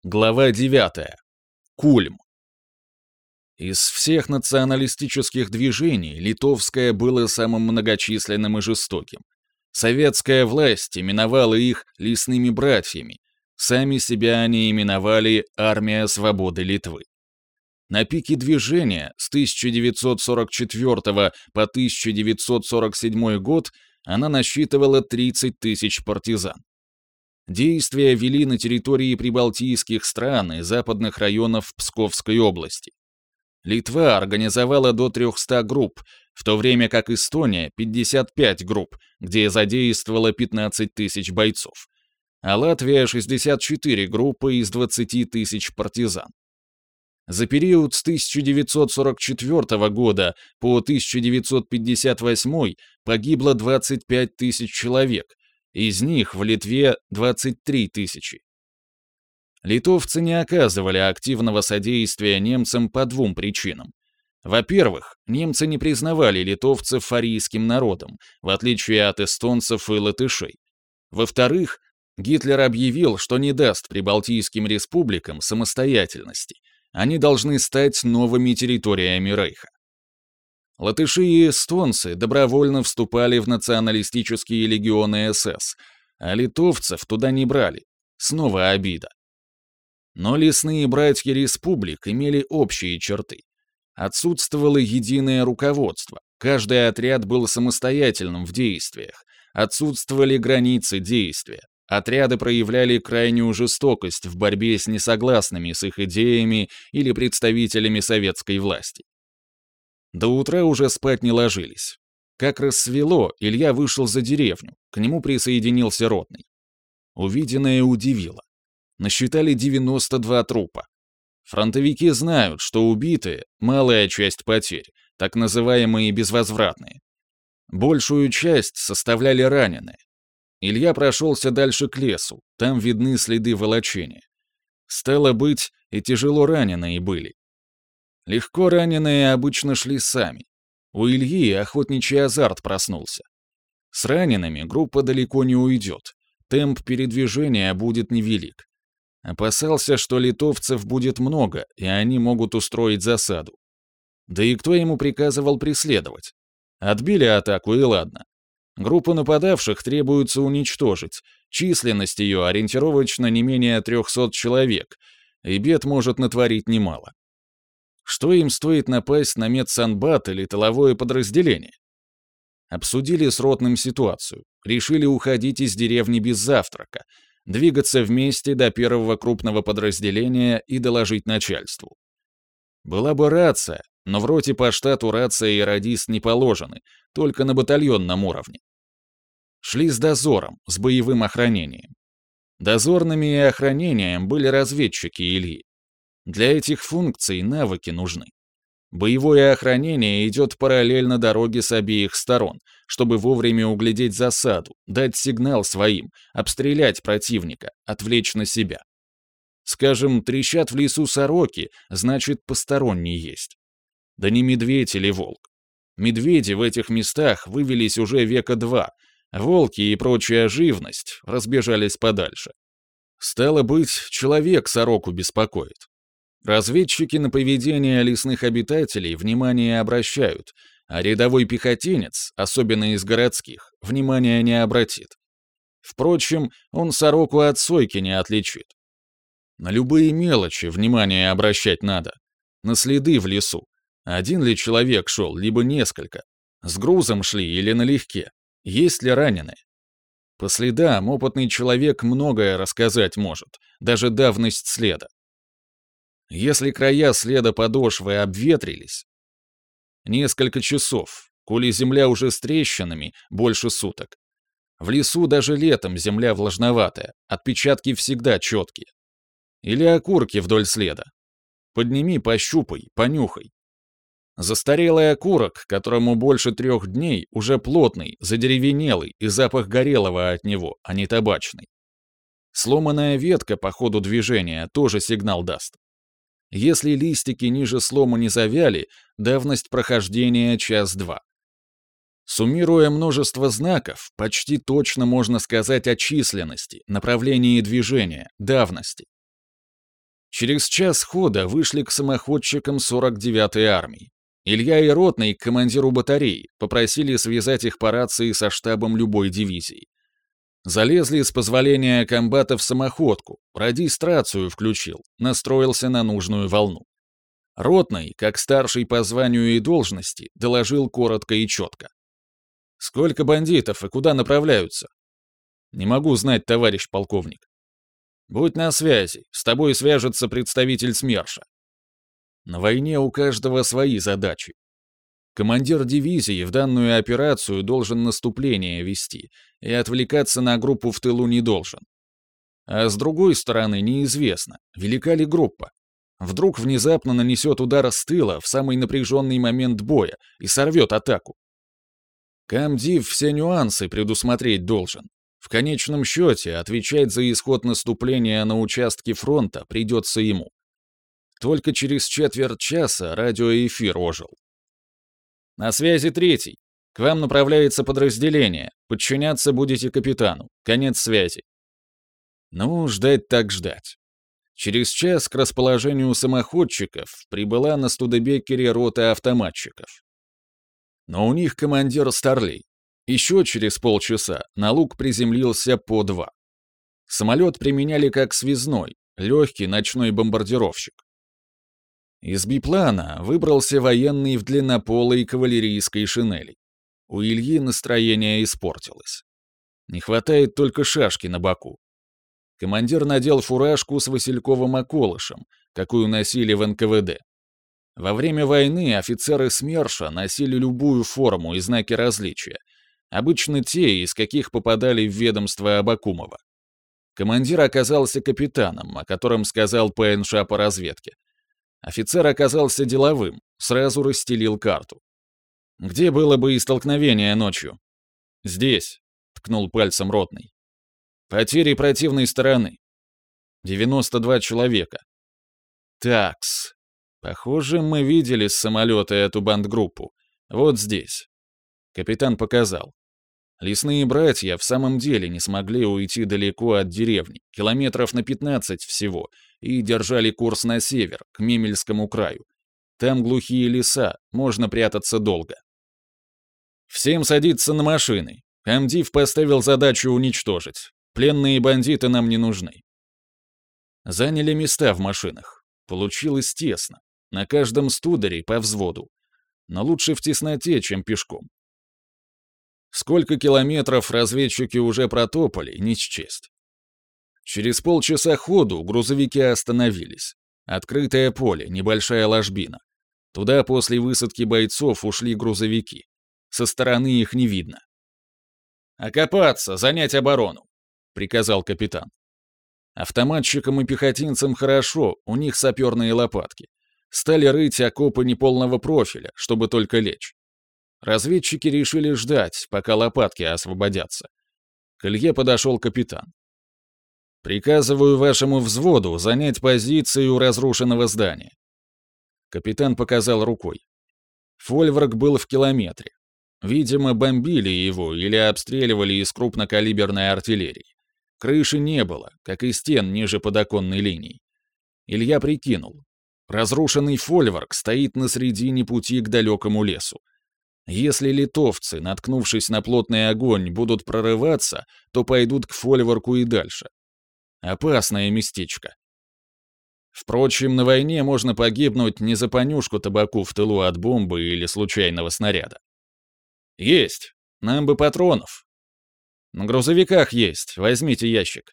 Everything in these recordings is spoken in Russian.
Глава 9. Кульм. Из всех националистических движений литовское было самым многочисленным и жестоким. Советская власть именовала их «лесными братьями», сами себя они именовали «Армия свободы Литвы». На пике движения с 1944 по 1947 год она насчитывала 30 тысяч партизан. Действия вели на территории прибалтийских стран и западных районов Псковской области. Литва организовала до 300 групп, в то время как Эстония — 55 групп, где задействовала 15 тысяч бойцов, а Латвия — 64 группы из 20 тысяч партизан. За период с 1944 года по 1958 погибло 25 тысяч человек, из них в Литве 23 тысячи. Литовцы не оказывали активного содействия немцам по двум причинам. Во-первых, немцы не признавали литовцев арийским народом, в отличие от эстонцев и латышей. Во-вторых, Гитлер объявил, что не даст прибалтийским республикам самостоятельности, они должны стать новыми территориями Рейха. Латыши и эстонцы добровольно вступали в националистические легионы СС, а литовцев туда не брали. Снова обида. Но лесные братья республик имели общие черты. Отсутствовало единое руководство, каждый отряд был самостоятельным в действиях, отсутствовали границы действия, отряды проявляли крайнюю жестокость в борьбе с несогласными с их идеями или представителями советской власти. До утра уже спать не ложились. Как рассвело, Илья вышел за деревню, к нему присоединился ротный. Увиденное удивило. Насчитали 92 трупа. Фронтовики знают, что убитые — малая часть потерь, так называемые безвозвратные. Большую часть составляли раненые. Илья прошелся дальше к лесу, там видны следы волочения. Стало быть, и тяжело раненые были. Легко раненые обычно шли сами. У Ильи охотничий азарт проснулся. С ранеными группа далеко не уйдет. Темп передвижения будет невелик. Опасался, что литовцев будет много, и они могут устроить засаду. Да и кто ему приказывал преследовать? Отбили атаку, и ладно. Группу нападавших требуется уничтожить. Численность ее ориентировочно не менее 300 человек, и бед может натворить немало. Что им стоит напасть на медсанбат или тыловое подразделение? Обсудили с ротным ситуацию, решили уходить из деревни без завтрака, двигаться вместе до первого крупного подразделения и доложить начальству. Была бы рация, но в роте по штату рация и радист не положены, только на батальонном уровне. Шли с дозором, с боевым охранением. Дозорными и охранением были разведчики Ильи. Для этих функций навыки нужны. Боевое охранение идет параллельно дороге с обеих сторон, чтобы вовремя углядеть засаду, дать сигнал своим, обстрелять противника, отвлечь на себя. Скажем, трещат в лесу сороки, значит, посторонний есть. Да не медведь или волк. Медведи в этих местах вывелись уже века два, волки и прочая живность разбежались подальше. Стало быть, человек сороку беспокоит. Разведчики на поведение лесных обитателей внимание обращают, а рядовой пехотинец, особенно из городских, внимания не обратит. Впрочем, он сороку от сойки не отличит. На любые мелочи внимание обращать надо. На следы в лесу. Один ли человек шел, либо несколько. С грузом шли или налегке. Есть ли раненые? По следам опытный человек многое рассказать может, даже давность следа. Если края следа подошвы обветрились, несколько часов, коли земля уже с трещинами, больше суток. В лесу даже летом земля влажноватая, отпечатки всегда четкие. Или окурки вдоль следа. Подними, пощупай, понюхай. Застарелый окурок, которому больше 3 дней, уже плотный, задеревенелый, и запах горелого от него, а не табачный. Сломанная ветка по ходу движения тоже сигнал даст. Если листики ниже слома не завяли, давность прохождения час-два. Суммируя множество знаков, почти точно можно сказать о численности, направлении движения, давности. Через час хода вышли к самоходчикам 49-й армии. Илья и Ротный, к командиру батареи, попросили связать их по рации со штабом любой дивизии. Залезли с позволения комбата в самоходку, радист рацию включил, настроился на нужную волну. Ротный, как старший по званию и должности, доложил коротко и четко. «Сколько бандитов и куда направляются?» «Не могу знать, товарищ полковник». «Будь на связи, с тобой свяжется представитель СМЕРШа». На войне у каждого свои задачи. Командир дивизии в данную операцию должен наступление вести и отвлекаться на группу в тылу не должен. А с другой стороны, неизвестно, велика ли группа. Вдруг внезапно нанесет удар с тыла в самый напряженный момент боя и сорвет атаку. Комдив все нюансы предусмотреть должен. В конечном счете, отвечать за исход наступления на участке фронта придется ему. Только через четверть часа радиоэфир ожил. «На связи 3-й. К вам направляется подразделение. Подчиняться будете капитану. Конец связи». Ну, ждать так ждать. Через час к расположению самоходчиков прибыла на Студебекере рота автоматчиков. Но у них командир Старлей. Еще через полчаса на луг приземлился по 2. Самолет применяли как связной, легкий ночной бомбардировщик. Из биплана выбрался военный в длиннополой кавалерийской шинели. У Ильи настроение испортилось. Не хватает только шашки на боку. Командир надел фуражку с васильковым околышем, какую носили в НКВД. Во время войны офицеры СМЕРШа носили любую форму и знаки различия, обычно те, из каких попадали в ведомство Абакумова. Командир оказался капитаном, о котором сказал ПНШ по разведке. Офицер оказался деловым, сразу расстелил карту. «Где было бы и столкновение ночью?» «Здесь», — ткнул пальцем Ротный. «Потери противной стороны. 92 человека». «Такс. Похоже, мы видели с самолета эту бандгруппу. Вот здесь». Капитан показал. Лесные братья в самом деле не смогли уйти далеко от деревни, километров на 15 всего, и держали курс на север, к Мемельскому краю. Там глухие леса, можно прятаться долго. Всем садиться на машины. Комдив поставил задачу уничтожить. Пленные бандиты нам не нужны. Заняли места в машинах. Получилось тесно. На каждом стударе по взводу. Но лучше в тесноте, чем пешком. Сколько километров разведчики уже протопали, не счесть. Через полчаса ходу грузовики остановились. Открытое поле, небольшая ложбина. Туда после высадки бойцов ушли грузовики. Со стороны их не видно. «Окопаться, занять оборону», — приказал капитан. Автоматчикам и пехотинцам хорошо, у них саперные лопатки. Стали рыть окопы неполного профиля, чтобы только лечь. Разведчики решили ждать, пока лопатки освободятся. К Илье подошел капитан. «Приказываю вашему взводу занять позиции у разрушенного здания». Капитан показал рукой. Фольворк был в километре. Видимо, бомбили его или обстреливали из крупнокалиберной артиллерии. Крыши не было, как и стен ниже подоконной линии. Илья прикинул. Разрушенный фольворк стоит на середине пути к далекому лесу. Если литовцы, наткнувшись на плотный огонь, будут прорываться, то пойдут к фольворку и дальше. Опасное местечко. Впрочем, на войне можно погибнуть не за понюшку табаку в тылу от бомбы или случайного снаряда. «Есть! Нам бы патронов!» «На грузовиках есть, возьмите ящик».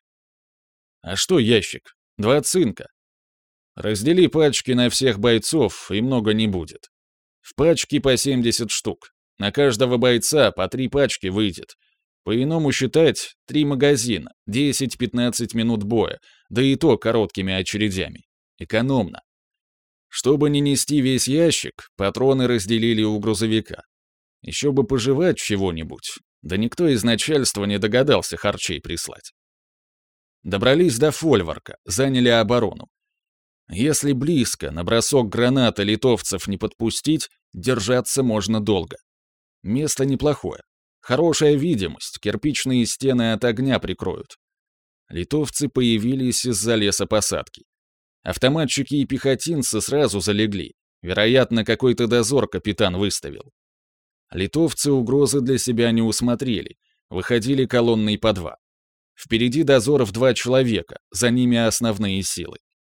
«А что ящик? 2 цинка. Раздели пачки на всех бойцов, и много не будет. В пачке по 70 штук. На каждого бойца по 3 пачки выйдет. По-иному считать 3 магазина, 10-15 минут боя, да и то короткими очередями. Экономно. Чтобы не нести весь ящик, патроны разделили у грузовика. Еще бы пожевать чего-нибудь, да никто из начальства не догадался харчей прислать. Добрались до фольворка, заняли оборону. Если близко на бросок граната литовцев не подпустить, держаться можно долго. Место неплохое. Хорошая видимость, кирпичные стены от огня прикроют. Литовцы появились из-за лесопосадки. Автоматчики и пехотинцы сразу залегли. Вероятно, какой-то дозор капитан выставил. Литовцы угрозы для себя не усмотрели. Выходили колонной по 2. Впереди дозоров 2 человека, за ними основные силы.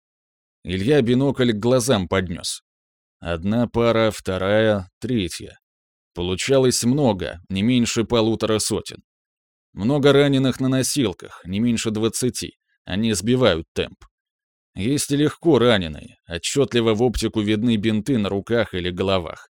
Илья бинокль к глазам поднес. Одна пара, вторая, третья. Получалось много, не меньше 150. Много раненых на носилках, не меньше 20. Они сбивают темп. Есть и легко раненые, отчетливо в оптику видны бинты на руках или головах.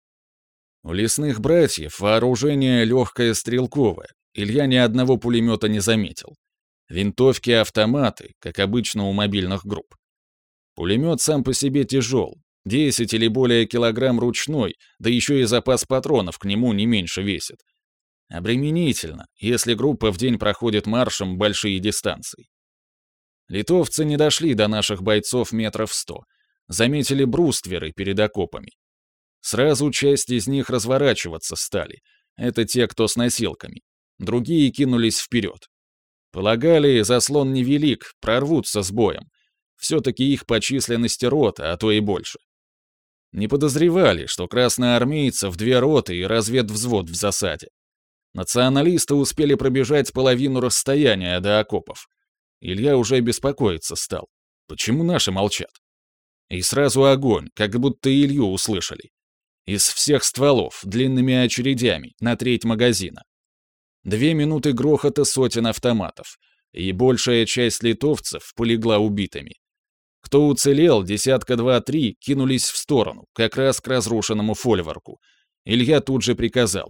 У лесных братьев вооружение легкое стрелковое, Илья ни одного пулемета не заметил. Винтовки и автоматы, как обычно у мобильных групп. Пулемет сам по себе тяжел, 10 или более килограмм ручной, да еще и запас патронов к нему не меньше весит. Обременительно, если группа в день проходит маршем большие дистанции. Литовцы не дошли до наших бойцов метров 100. Заметили брустверы перед окопами. Сразу часть из них разворачиваться стали. Это те, кто с носилками. Другие кинулись вперед. Полагали, заслон невелик, прорвутся с боем. Все-таки их по численности рота, а то и больше. Не подозревали, что красноармейцев 2 роты и разведвзвод в засаде. Националисты успели пробежать половину расстояния до окопов. Илья уже беспокоиться стал. Почему наши молчат? И сразу огонь, как будто Илью услышали. Из всех стволов, длинными очередями, на треть магазина. 2 минуты грохота сотен автоматов, и большая часть литовцев полегла убитыми. Кто уцелел, 2-3 кинулись в сторону, как раз к разрушенному фольварку. Илья тут же приказал.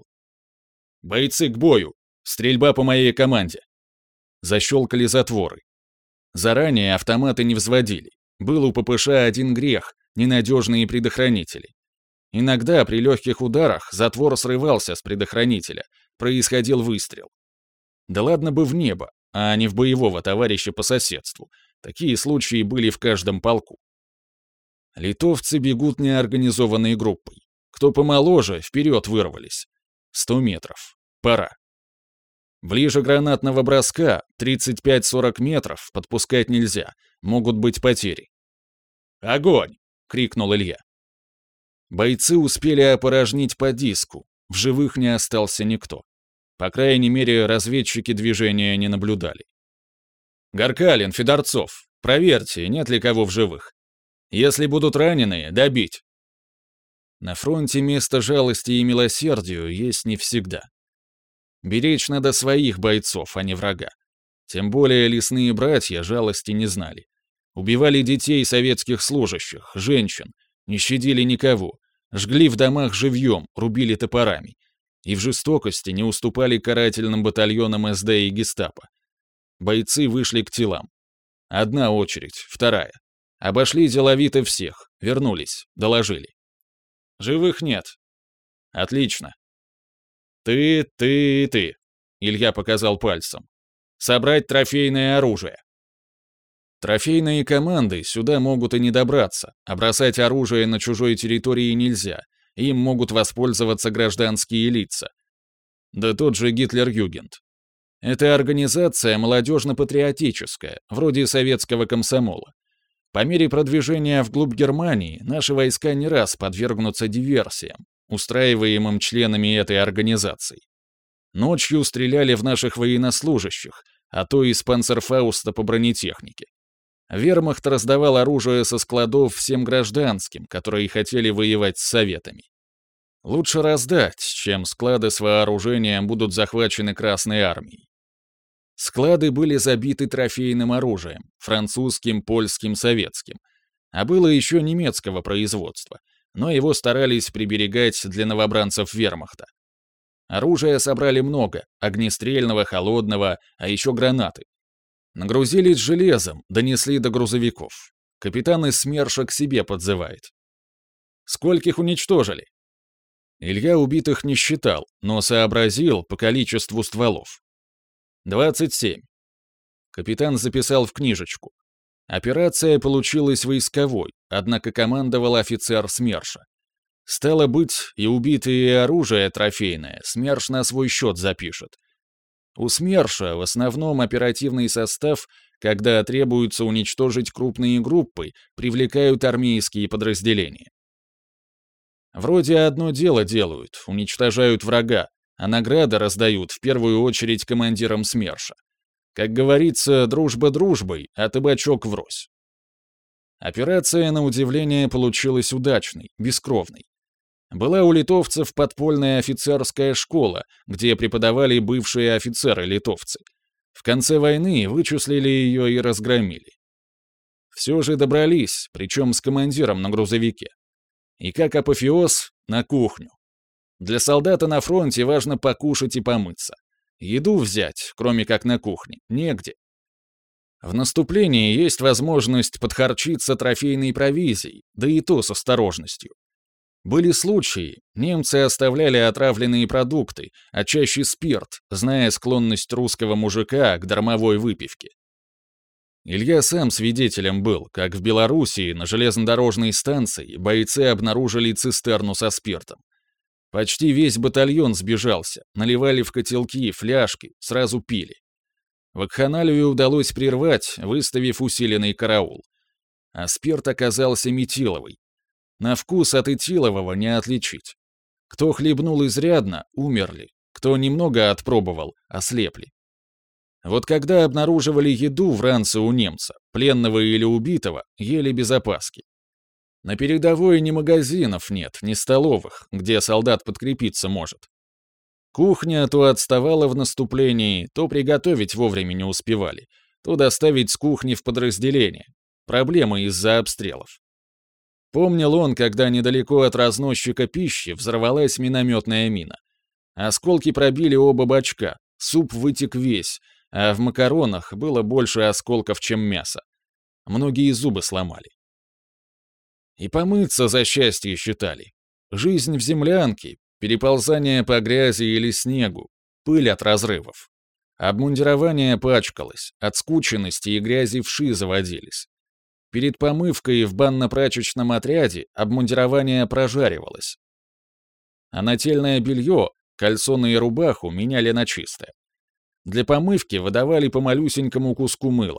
«Бойцы к бою! Стрельба по моей команде!» Защелкали затворы. Заранее автоматы не взводили. Был у ППШ один грех — ненадежные предохранители. Иногда при легких ударах затвор срывался с предохранителя, происходил выстрел. Да ладно бы в небо, а не в боевого товарища по соседству. Такие случаи были в каждом полку. Литовцы бегут неорганизованной группой. Кто помоложе, вперед вырвались. 100 метров. Пора. Ближе гранатного броска, 35-40 метров, подпускать нельзя, могут быть потери. «Огонь!» — крикнул Илья. Бойцы успели опорожнить по диску, в живых не остался никто. По крайней мере, разведчики движения не наблюдали. «Горкалин, Федорцов, проверьте, нет ли кого в живых. Если будут раненые, добить». На фронте место жалости и милосердию есть не всегда. Беречь надо своих бойцов, а не врага. Тем более лесные братья жалости не знали. Убивали детей советских служащих, женщин, не щадили никого, жгли в домах живьем, рубили топорами. И в жестокости не уступали карательным батальонам СД и гестапо. Бойцы вышли к телам. Одна очередь, вторая. Обошли деловито всех, вернулись, доложили. Живых нет. Отлично. Ты. Илья показал пальцем. Собрать трофейное оружие. Трофейные команды сюда могут и не добраться, а бросать оружие на чужой территории нельзя, им могут воспользоваться гражданские лица. Да тот же Гитлер-Югент. Это организация молодежно-патриотическая, вроде советского комсомола. По мере продвижения вглубь Германии наши войска не раз подвергнутся диверсиям, устраиваемым членами этой организации. Ночью стреляли в наших военнослужащих, а то из панцерфауста по бронетехнике. Вермахт раздавал оружие со складов всем гражданским, которые хотели воевать с советами. Лучше раздать, чем склады с вооружением будут захвачены Красной армией. Склады были забиты трофейным оружием, французским, польским, советским. А было еще немецкого производства, но его старались приберегать для новобранцев вермахта. Оружия собрали много, огнестрельного, холодного, а еще гранаты. Нагрузились железом, донесли до грузовиков. Капитан из СМЕРШа к себе подзывает. Скольких уничтожили? Илья убитых не считал, но сообразил по количеству стволов. 27. Капитан записал в книжечку. Операция получилась войсковой, однако командовал офицер СМЕРШа. Стало быть, и убитые, и оружие трофейное СМЕРШ на свой счет запишет. У СМЕРШа в основном оперативный состав когда требуется уничтожить крупные группы, привлекают армейские подразделения. Вроде одно дело делают, уничтожают врага, а награды раздают в первую очередь командирам СМЕРШа. Как говорится, дружба дружбой, а табачок врозь. Операция, на удивление, получилась удачной, бескровной. Была у литовцев подпольная офицерская школа, где преподавали бывшие офицеры-литовцы. В конце войны вычислили ее и разгромили. Все же добрались, причем с командиром на грузовике. И как апофеоз — на кухню. Для солдата на фронте важно покушать и помыться. Еду взять, кроме как на кухне, негде. В наступлении есть возможность подхарчиться трофейной провизией, да и то с осторожностью. Были случаи, немцы оставляли отравленные продукты, а чаще спирт, зная склонность русского мужика к дармовой выпивке. Илья сам свидетелем был, как в Белоруссии на железнодорожной станции бойцы обнаружили цистерну со спиртом. Почти весь батальон сбежался, наливали в котелки, фляжки, сразу пили. Вакханалию удалось прервать, выставив усиленный караул. А спирт оказался метиловый. На вкус от этилового не отличить. Кто хлебнул изрядно, умерли. Кто немного отпробовал, ослепли. Вот когда обнаруживали еду в ранце у немца, пленного или убитого, ели без опаски. На передовой ни магазинов нет, ни столовых, где солдат подкрепиться может. Кухня то отставала в наступлении, то приготовить вовремя не успевали, то доставить с кухни в подразделение. Проблемы из-за обстрелов. Помнил он, когда недалеко от разносчика пищи взорвалась минометная мина. Осколки пробили оба бачка, суп вытек весь, а в макаронах было больше осколков, чем мяса. Многие зубы сломали. И помыться за счастье считали. Жизнь в землянке, переползание по грязи или снегу, пыль от разрывов. Обмундирование пачкалось, от скученности и грязи вши заводились. Перед помывкой в банно-прачечном отряде обмундирование прожаривалось. А нательное белье, кальсоны и рубаху меняли на чистое. Для помывки выдавали по малюсенькому куску мыла.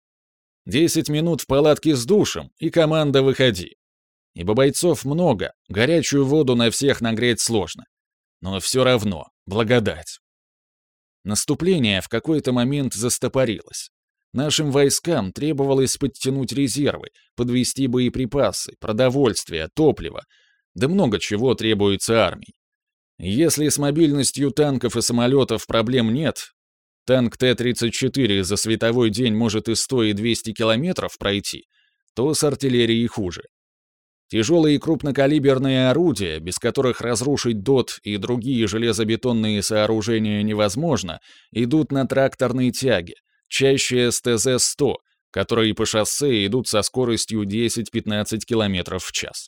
10 минут в палатке с душем, и команда «выходи». Ибо бойцов много, горячую воду на всех нагреть сложно. Но все равно, благодать. Наступление в какой-то момент застопорилось. Нашим войскам требовалось подтянуть резервы, подвести боеприпасы, продовольствие, топливо, да много чего требуется армии. Если с мобильностью танков и самолетов проблем нет, танк Т-34 за световой день может и 100, и 200 километров пройти, то с артиллерией хуже. Тяжелые крупнокалиберные орудия, без которых разрушить ДОТ и другие железобетонные сооружения невозможно, идут на тракторной тяге, чаще СТЗ-100, которые по шоссе идут со скоростью 10-15 км в час.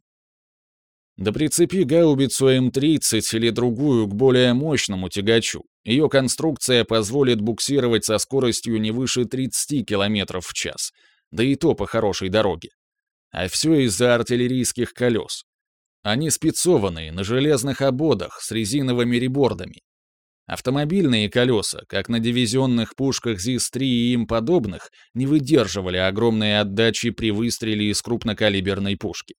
Да прицепи гаубицу М-30 или другую к более мощному тягачу, ее конструкция позволит буксировать со скоростью не выше 30 км в час, да и то по хорошей дороге. А все из-за артиллерийских колес. Они спецованные, на железных ободах, с резиновыми ребордами. Автомобильные колеса, как на дивизионных пушках ЗИС-3 и им подобных, не выдерживали огромной отдачи при выстреле из крупнокалиберной пушки.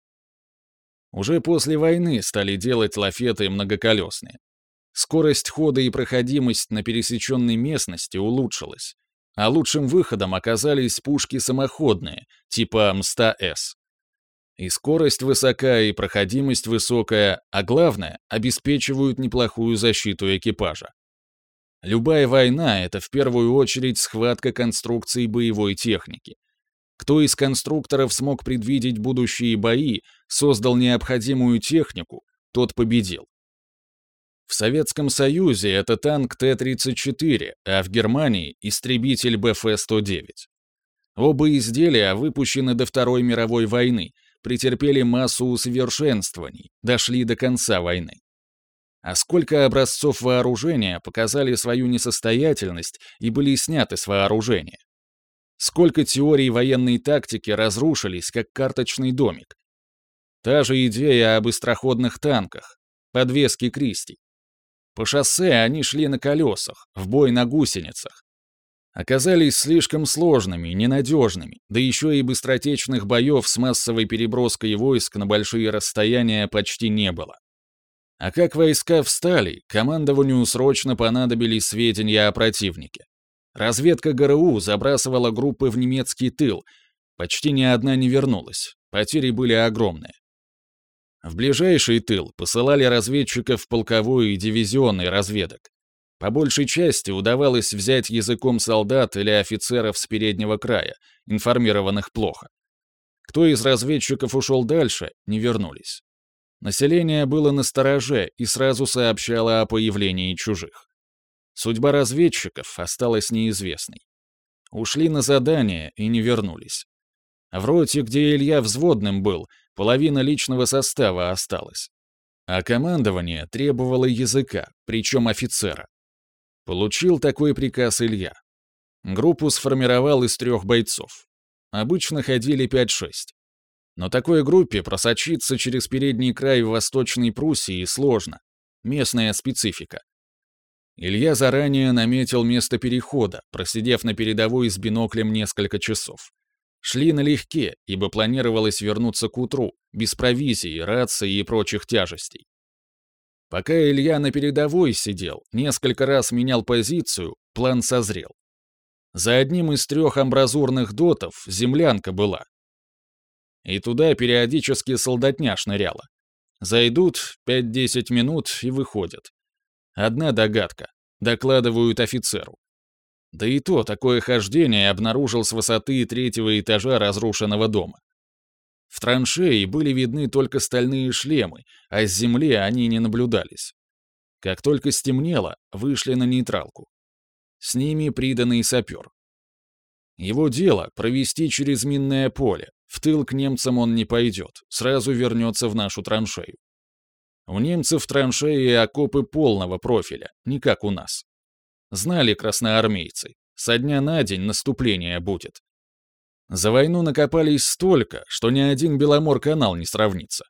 Уже после войны стали делать лафеты многоколесные. Скорость хода и проходимость на пересеченной местности улучшилась, а лучшим выходом оказались пушки самоходные, типа М100С. И скорость высока, и проходимость высокая, а главное, обеспечивают неплохую защиту экипажа. Любая война — это в первую очередь схватка конструкций боевой техники. Кто из конструкторов смог предвидеть будущие бои, создал необходимую технику, тот победил. В Советском Союзе это танк Т-34, а в Германии — истребитель БФ-109. Оба изделия выпущены до Второй мировой войны, претерпели массу усовершенствований, дошли до конца войны. А сколько образцов вооружения показали свою несостоятельность и были сняты с вооружения? Сколько теорий военной тактики разрушились, как карточный домик? Та же идея об быстроходных танках, подвески Кристи. По шоссе они шли на колесах, в бой на гусеницах. оказались слишком сложными, ненадежными, да еще и быстротечных боев с массовой переброской войск на большие расстояния почти не было. А как войска встали, командованию срочно понадобились сведения о противнике. Разведка ГРУ забрасывала группы в немецкий тыл, почти ни одна не вернулась, потери были огромные. В ближайший тыл посылали разведчиков полковой и дивизионный разведок. По большей части удавалось взять языком солдат или офицеров с переднего края, информированных плохо. Кто из разведчиков ушел дальше, не вернулись. Население было настороже и сразу сообщало о появлении чужих. Судьба разведчиков осталась неизвестной. Ушли на задание и не вернулись. В роте, где Илья взводным был, половина личного состава осталась. А командование требовало языка, причем офицера. Получил такой приказ Илья. Группу сформировал из 3 бойцов. Обычно ходили 5-6. Но такой группе просочиться через передний край в Восточной Пруссии сложно. Местная специфика. Илья заранее наметил место перехода, просидев на передовой с биноклем несколько часов. Шли налегке, ибо планировалось вернуться к утру, без провизии, рации и прочих тяжестей. Пока Илья на передовой сидел, несколько раз менял позицию, план созрел. За одним из 3 амбразурных дотов землянка была. И туда периодически солдатня шныряла. Зайдут 5-10 минут и выходят. Одна догадка. Докладывают офицеру. Да и то такое хождение обнаружил с высоты 3-го этажа разрушенного дома. В траншеи были видны только стальные шлемы, а с земли они не наблюдались. Как только стемнело, вышли на нейтралку. С ними приданный сапер. Его дело — провести через минное поле. В тыл к немцам он не пойдет, сразу вернется в нашу траншею. У немцев траншеи и окопы полного профиля, не как у нас. Знали красноармейцы, со дня на день наступление будет. За войну накопались столько, что ни один Беломор-канал не сравнится.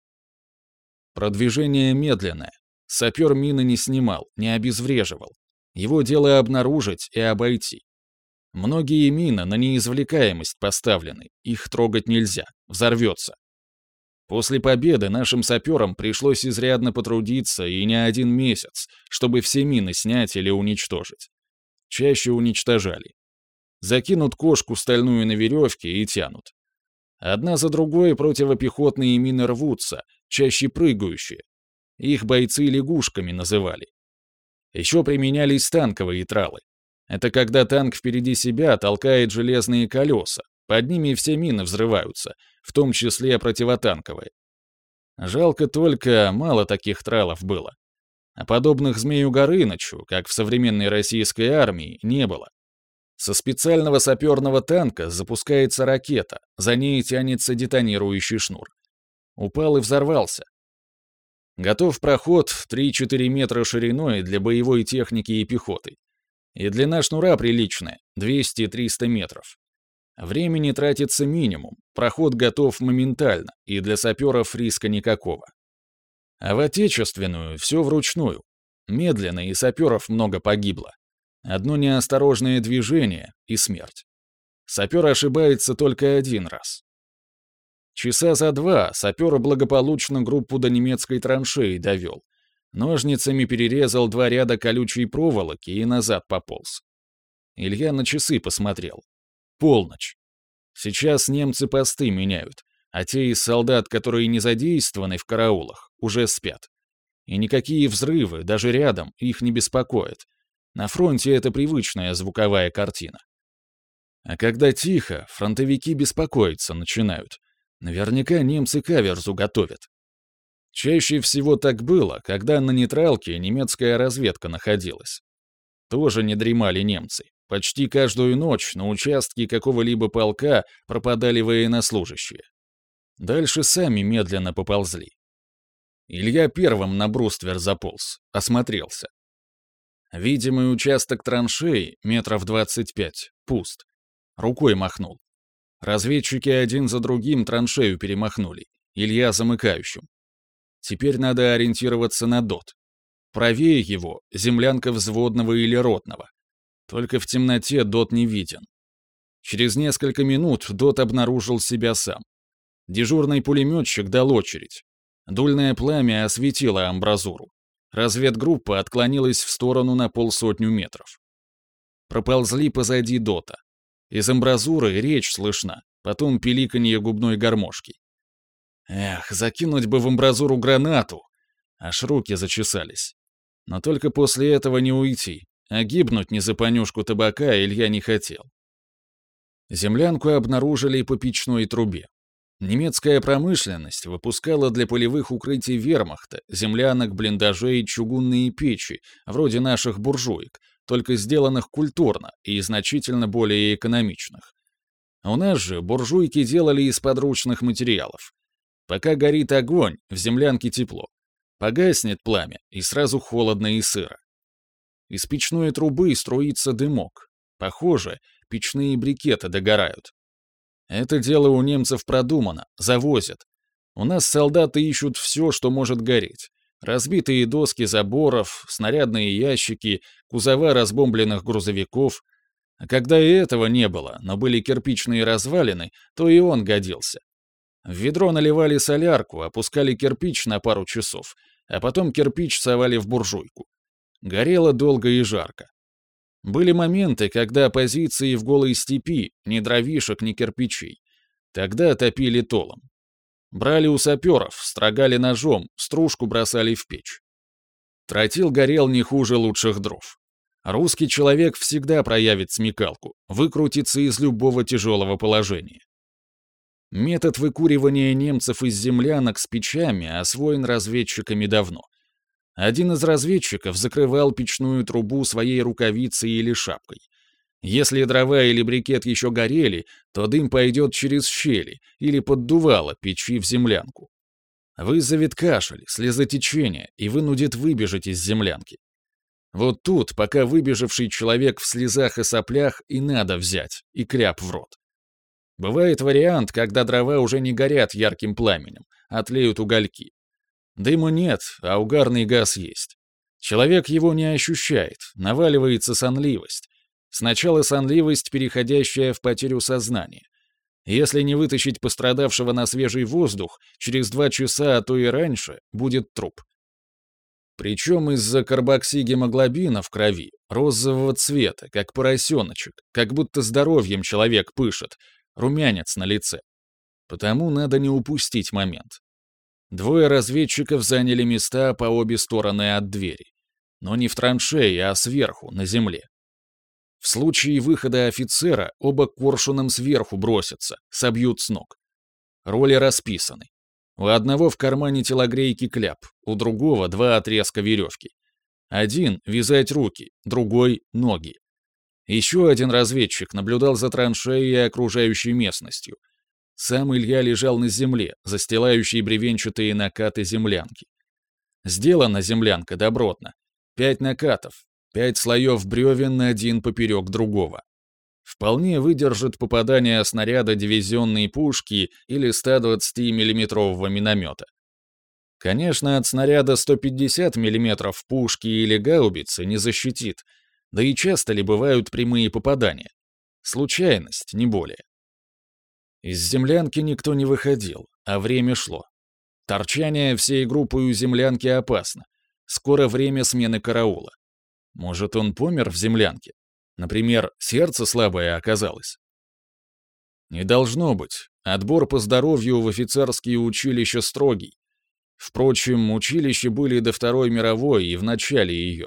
Продвижение медленное. Сапер мины не снимал, не обезвреживал. Его дело обнаружить и обойти. Многие мины на неизвлекаемость поставлены, их трогать нельзя, взорвется. После победы нашим саперам пришлось изрядно потрудиться и не 1 месяц, чтобы все мины снять или уничтожить. Чаще уничтожали. Закинут кошку стальную на веревке и тянут. Одна за другой противопехотные мины рвутся, чаще прыгающие. Их бойцы лягушками называли. Еще применялись танковые тралы. Это когда танк впереди себя толкает железные колеса, под ними все мины взрываются, в том числе противотанковые. Жалко только, мало таких тралов было. А подобных Змею Горынычу, как в современной российской армии, не было. Со специального саперного танка запускается ракета, за ней тянется детонирующий шнур. Упал и взорвался. Готов проход 3-4 метра шириной для боевой техники и пехоты. И длина шнура приличная, 200-300 метров. Времени тратится минимум, проход готов моментально, и для саперов риска никакого. А в отечественную все вручную. Медленно, и саперов много погибло. Одно неосторожное движение — и смерть. Сапер ошибается только 1 раз. Часа за 2 сапер благополучно группу до немецкой траншеи довел. Ножницами перерезал 2 ряда колючей проволоки и назад пополз. Илья на часы посмотрел. Полночь. Сейчас немцы посты меняют, а те из солдат, которые не задействованы в караулах, уже спят. И никакие взрывы, даже рядом, их не беспокоят. На фронте это привычная звуковая картина. А когда тихо, фронтовики беспокоиться начинают. Наверняка немцы каверзу готовят. Чаще всего так было, когда на нейтралке немецкая разведка находилась. Тоже не дремали немцы. Почти каждую ночь на участке какого-либо полка пропадали военнослужащие. Дальше сами медленно поползли. Илья первым на бруствер заполз, осмотрелся. Видимый участок траншеи, метров 25, пуст. Рукой махнул. Разведчики один за другим траншею перемахнули. Илья замыкающим. Теперь надо ориентироваться на ДОТ. Правее его — землянка взводного или ротного. Только в темноте Дот не виден. Через несколько минут Дот обнаружил себя сам. Дежурный пулеметчик дал очередь. Дульное пламя осветило амбразуру. Разведгруппа отклонилась в сторону на 50 метров. Проползли позади Дота. Из амбразуры речь слышна, потом пиликанье губной гармошки. Эх, закинуть бы в амбразуру гранату! Аж руки зачесались. Но только после этого не уйти, а гибнуть не за понюшку табака Илья не хотел. Землянку обнаружили по печной трубе. Немецкая промышленность выпускала для полевых укрытий вермахта, землянок, блиндажей, чугунные печи, вроде наших буржуек, только сделанных культурно и значительно более экономичных. У нас же буржуйки делали из подручных материалов. Пока горит огонь, в землянке тепло. Погаснет пламя, и сразу холодно и сыро. Из печной трубы струится дымок. Похоже, печные брикеты догорают. Это дело у немцев продумано, завозят. У нас солдаты ищут все, что может гореть. Разбитые доски заборов, снарядные ящики, кузова разбомбленных грузовиков. А когда и этого не было, но были кирпичные развалины, то и он годился. В ведро наливали солярку, опускали кирпич на пару часов, а потом кирпич совали в буржуйку. Горело долго и жарко. Были моменты, когда позиции в голой степи, ни дровишек, ни кирпичей. Тогда топили толом. Брали у саперов, строгали ножом, стружку бросали в печь. Тротил горел не хуже лучших дров. Русский человек всегда проявит смекалку, выкрутится из любого тяжелого положения. Метод выкуривания немцев из землянок с печами освоен разведчиками давно. Один из разведчиков закрывал печную трубу своей рукавицей или шапкой. Если дрова или брикет еще горели, то дым пойдет через щели или поддувало печи в землянку. Вызовет кашель, слезотечение и вынудит выбежать из землянки. Вот тут, пока выбежавший человек в слезах и соплях, и надо взять, и кляп в рот. Бывает вариант, когда дрова уже не горят ярким пламенем, а тлеют угольки. Дыма нет, а угарный газ есть. Человек его не ощущает, наваливается сонливость. Сначала сонливость, переходящая в потерю сознания. Если не вытащить пострадавшего на свежий воздух, через 2 часа, а то и раньше, будет труп. Причем из-за карбоксигемоглобина в крови, розового цвета, как поросеночек, как будто здоровьем человек пышет, румянец на лице. Потому надо не упустить момент. 2 разведчиков заняли места по обе стороны от двери. Но не в траншее, а сверху, на земле. В случае выхода офицера оба коршуном сверху бросятся, собьют с ног. Роли расписаны. У одного в кармане телогрейки кляп, у другого 2 отрезка веревки. Один — вязать руки, другой — ноги. Еще один разведчик наблюдал за траншеей и окружающей местностью. Сам Илья лежал на земле, застилающей бревенчатые накаты землянки. Сделана землянка добротно. 5 накатов, 5 слоев бревен один поперек другого. Вполне выдержит попадание снаряда дивизионной пушки или 120 миллиметрового миномета. Конечно, от снаряда 150 мм пушки или гаубицы не защитит, да и часто ли бывают прямые попадания. Случайность, не более. Из землянки никто не выходил, а время шло. Торчание всей группы у землянки опасно. Скоро время смены караула. Может, он помер в землянке? Например, сердце слабое оказалось? Не должно быть. Отбор по здоровью в офицерские училища строгий. Впрочем, училища были до Второй мировой и в начале ее.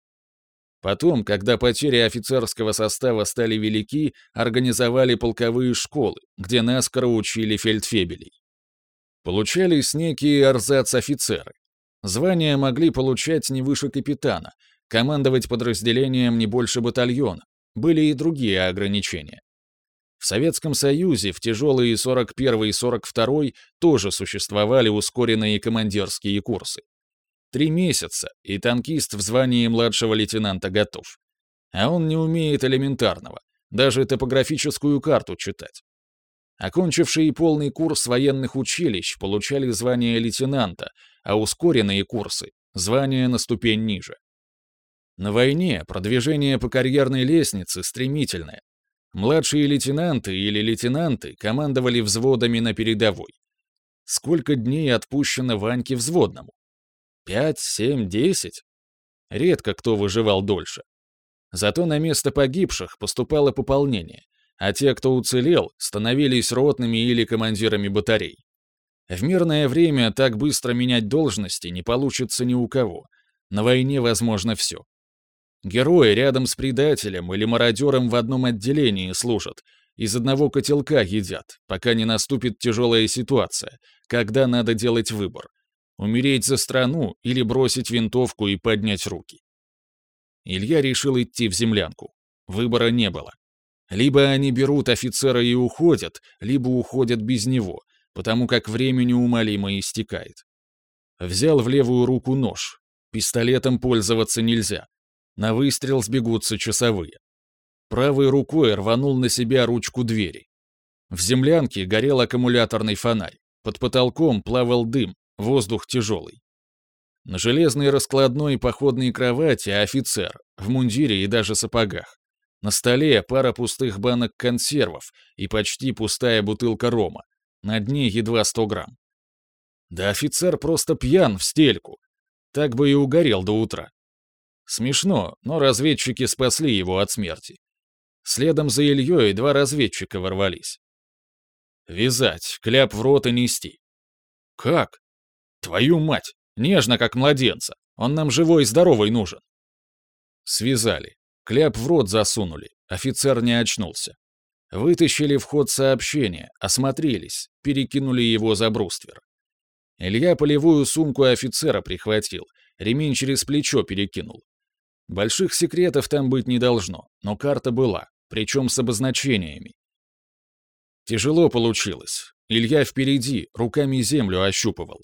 Потом, когда потери офицерского состава стали велики, организовали полковые школы, где наскоро учили фельдфебелей. Получались некие эрзац-офицеры. Звания могли получать не выше капитана, командовать подразделением не больше батальона. Были и другие ограничения. В Советском Союзе в тяжелые 41 и 42 тоже существовали ускоренные командирские курсы. 3 месяца, и танкист в звании младшего лейтенанта готов. А он не умеет элементарного, даже топографическую карту читать. Окончившие полный курс военных училищ получали звание лейтенанта, а ускоренные курсы — звание на ступень ниже. На войне продвижение по карьерной лестнице стремительное. Младшие лейтенанты или лейтенанты командовали взводами на передовой. Сколько дней отпущено Ваньке взводному? 5, 7, 10? Редко кто выживал дольше. Зато на место погибших поступало пополнение, а те, кто уцелел, становились ротными или командирами батарей. В мирное время так быстро менять должности не получится ни у кого. На войне возможно все. Герои рядом с предателем или мародером в одном отделении служат, из одного котелка едят, пока не наступит тяжелая ситуация, когда надо делать выбор — умереть за страну или бросить винтовку и поднять руки. Илья решил идти в землянку. Выбора не было. Либо они берут офицера и уходят, либо уходят без него, потому как время неумолимо истекает. Взял в левую руку нож. Пистолетом пользоваться нельзя. На выстрел сбегутся часовые. Правой рукой рванул на себя ручку двери. В землянке горел аккумуляторный фонарь. Под потолком плавал дым, воздух тяжелый. На железной раскладной походной кровати офицер, в мундире и даже сапогах. На столе пара пустых банок консервов и почти пустая бутылка рома. На дне едва 100 грамм. Да офицер просто пьян в стельку. Так бы и угорел до утра. Смешно, но разведчики спасли его от смерти. Следом за Ильей 2 разведчика ворвались. Вязать, кляп в рот и нести. Как? Твою мать! Нежно, как младенца. Он нам живой и здоровый нужен. Связали. Кляп в рот засунули. Офицер не очнулся. Вытащили в ход сообщение, осмотрелись, перекинули его за бруствер. Илья полевую сумку офицера прихватил, ремень через плечо перекинул. Больших секретов там быть не должно, но карта была, причем с обозначениями. Тяжело получилось. Илья впереди, руками землю ощупывал.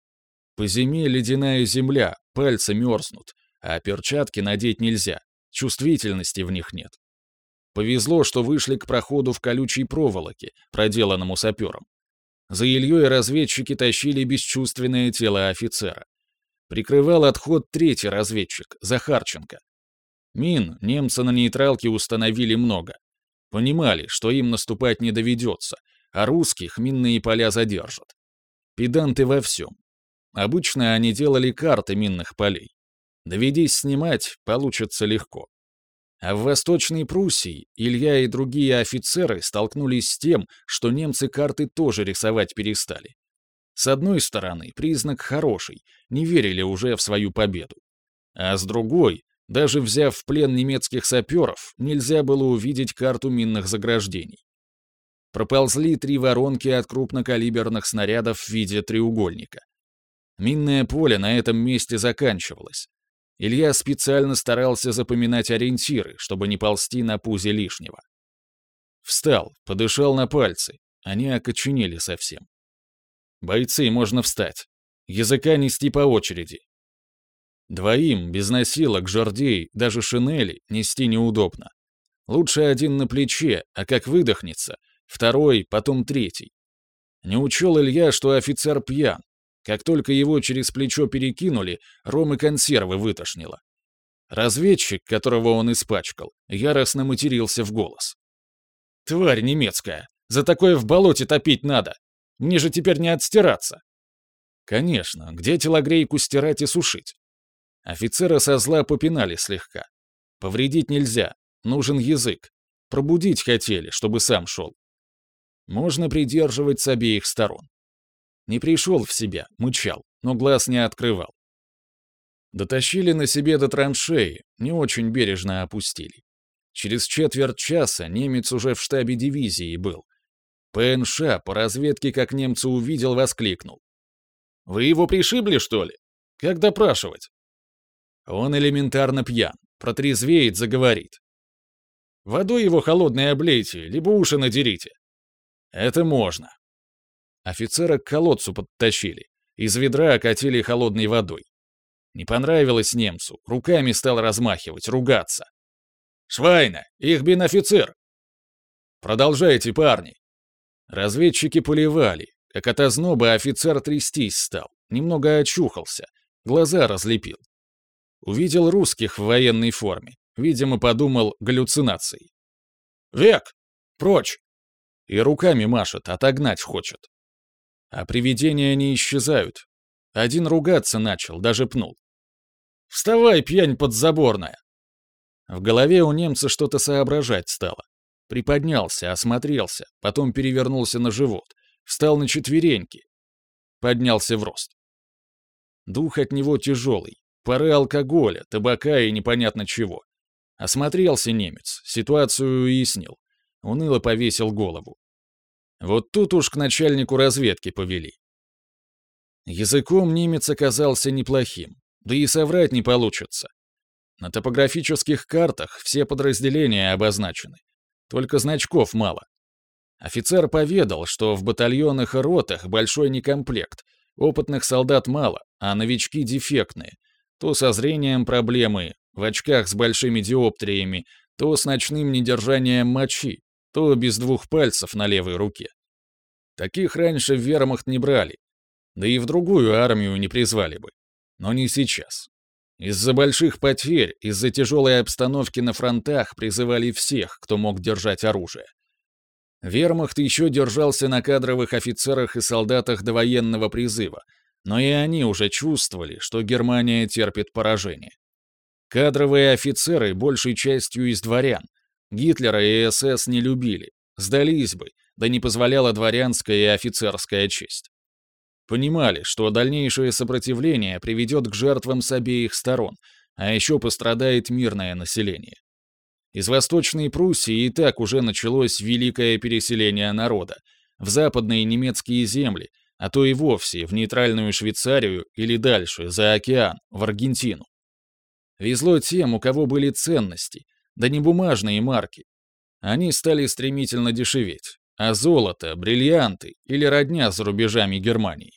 По зиме ледяная земля, пальцы мерзнут, а перчатки надеть нельзя, чувствительности в них нет. Повезло, что вышли к проходу в колючей проволоке, проделанному сапером. За Ильей разведчики тащили бесчувственное тело офицера. Прикрывал отход 3-й разведчик, Захарченко. Мин немцы на нейтралке установили много. Понимали, что им наступать не доведется, а русских минные поля задержат. Педанты во всем. Обычно они делали карты минных полей. Доведись снимать, получится легко. А в Восточной Пруссии Илья и другие офицеры столкнулись с тем, что немцы карты тоже рисовать перестали. С одной стороны, признак хороший, не верили уже в свою победу. А с другой, даже взяв в плен немецких саперов, нельзя было увидеть карту минных заграждений. Проползли 3 воронки от крупнокалиберных снарядов в виде треугольника. Минное поле на этом месте заканчивалось. Илья специально старался запоминать ориентиры, чтобы не ползти на пузе лишнего. Встал, подышал на пальцы, они окоченели совсем. Бойцы, можно встать. Языка нести по очереди. 2 без носилок, жердей, даже шинели нести неудобно. Лучше 1 на плече, а как выдохнется, 2-й, потом 3-й. Не учел Илья, что офицер пьян. Как только его через плечо перекинули, ром и консервы вытошнило. Разведчик, которого он испачкал, яростно матерился в голос. «Тварь немецкая! За такое в болоте топить надо! Мне же теперь не отстираться!» Конечно, где телогрейку стирать и сушить? Офицера со зла попинали слегка. Повредить нельзя, нужен язык. Пробудить хотели, чтобы сам шел. Можно придерживать с обеих сторон. Не пришел в себя, мычал, но глаз не открывал. Дотащили на себе до траншеи, не очень бережно опустили. Через четверть часа немец уже в штабе дивизии был. ПНШ по разведке, как немца увидел, воскликнул. «Вы его пришибли, что ли? Как допрашивать?» Он элементарно пьян, протрезвеет, заговорит. «Водой его холодной облейте, либо уши надерите». «Это можно». Офицера к колодцу подтащили, из ведра окатили холодной водой. Не понравилось немцу, руками стал размахивать, ругаться. «Швайна, их бин офицер!» «Продолжайте, парни!» Разведчики поливали, как от озноба офицер трястись стал, немного очухался, глаза разлепил. Увидел русских в военной форме. Видимо, подумал галлюцинации. «Век! Прочь!» И руками машет, отогнать хочет. А привидения не исчезают. Один ругаться начал, даже пнул. «Вставай, пьянь подзаборная!» В голове у немца что-то соображать стало. Приподнялся, осмотрелся, потом перевернулся на живот, встал на четвереньки, поднялся в рост. Дух от него тяжелый, пары алкоголя, табака и непонятно чего. Осмотрелся немец, ситуацию уяснил. Уныло повесил голову. Вот тут уж к начальнику разведки повели. Языком немец оказался неплохим, да и соврать не получится. На топографических картах все подразделения обозначены. Только значков мало. Офицер поведал, что в батальонах и ротах большой некомплект, опытных солдат мало, а новички дефектные. То со зрением проблемы, в очках с большими диоптриями, то с ночным недержанием мочи, то без 2 пальцев на левой руке. Таких раньше в вермахт не брали, да и в другую армию не призвали бы. Но не сейчас. Из-за больших потерь, из-за тяжелой обстановки на фронтах призывали всех, кто мог держать оружие. Вермахт еще держался на кадровых офицерах и солдатах до военного призыва, но и они уже чувствовали, что Германия терпит поражение. Кадровые офицеры большей частью из дворян. Гитлера и СС не любили, сдались бы, да не позволяла дворянская и офицерская честь. Понимали, что дальнейшее сопротивление приведет к жертвам с обеих сторон, а еще пострадает мирное население. Из Восточной Пруссии и так уже началось великое переселение народа, в западные немецкие земли, а то и вовсе в нейтральную Швейцарию или дальше, за океан, в Аргентину. Везло тем, у кого были ценности, да не бумажные марки. Они стали стремительно дешеветь, а золото, бриллианты или родня за рубежами Германии.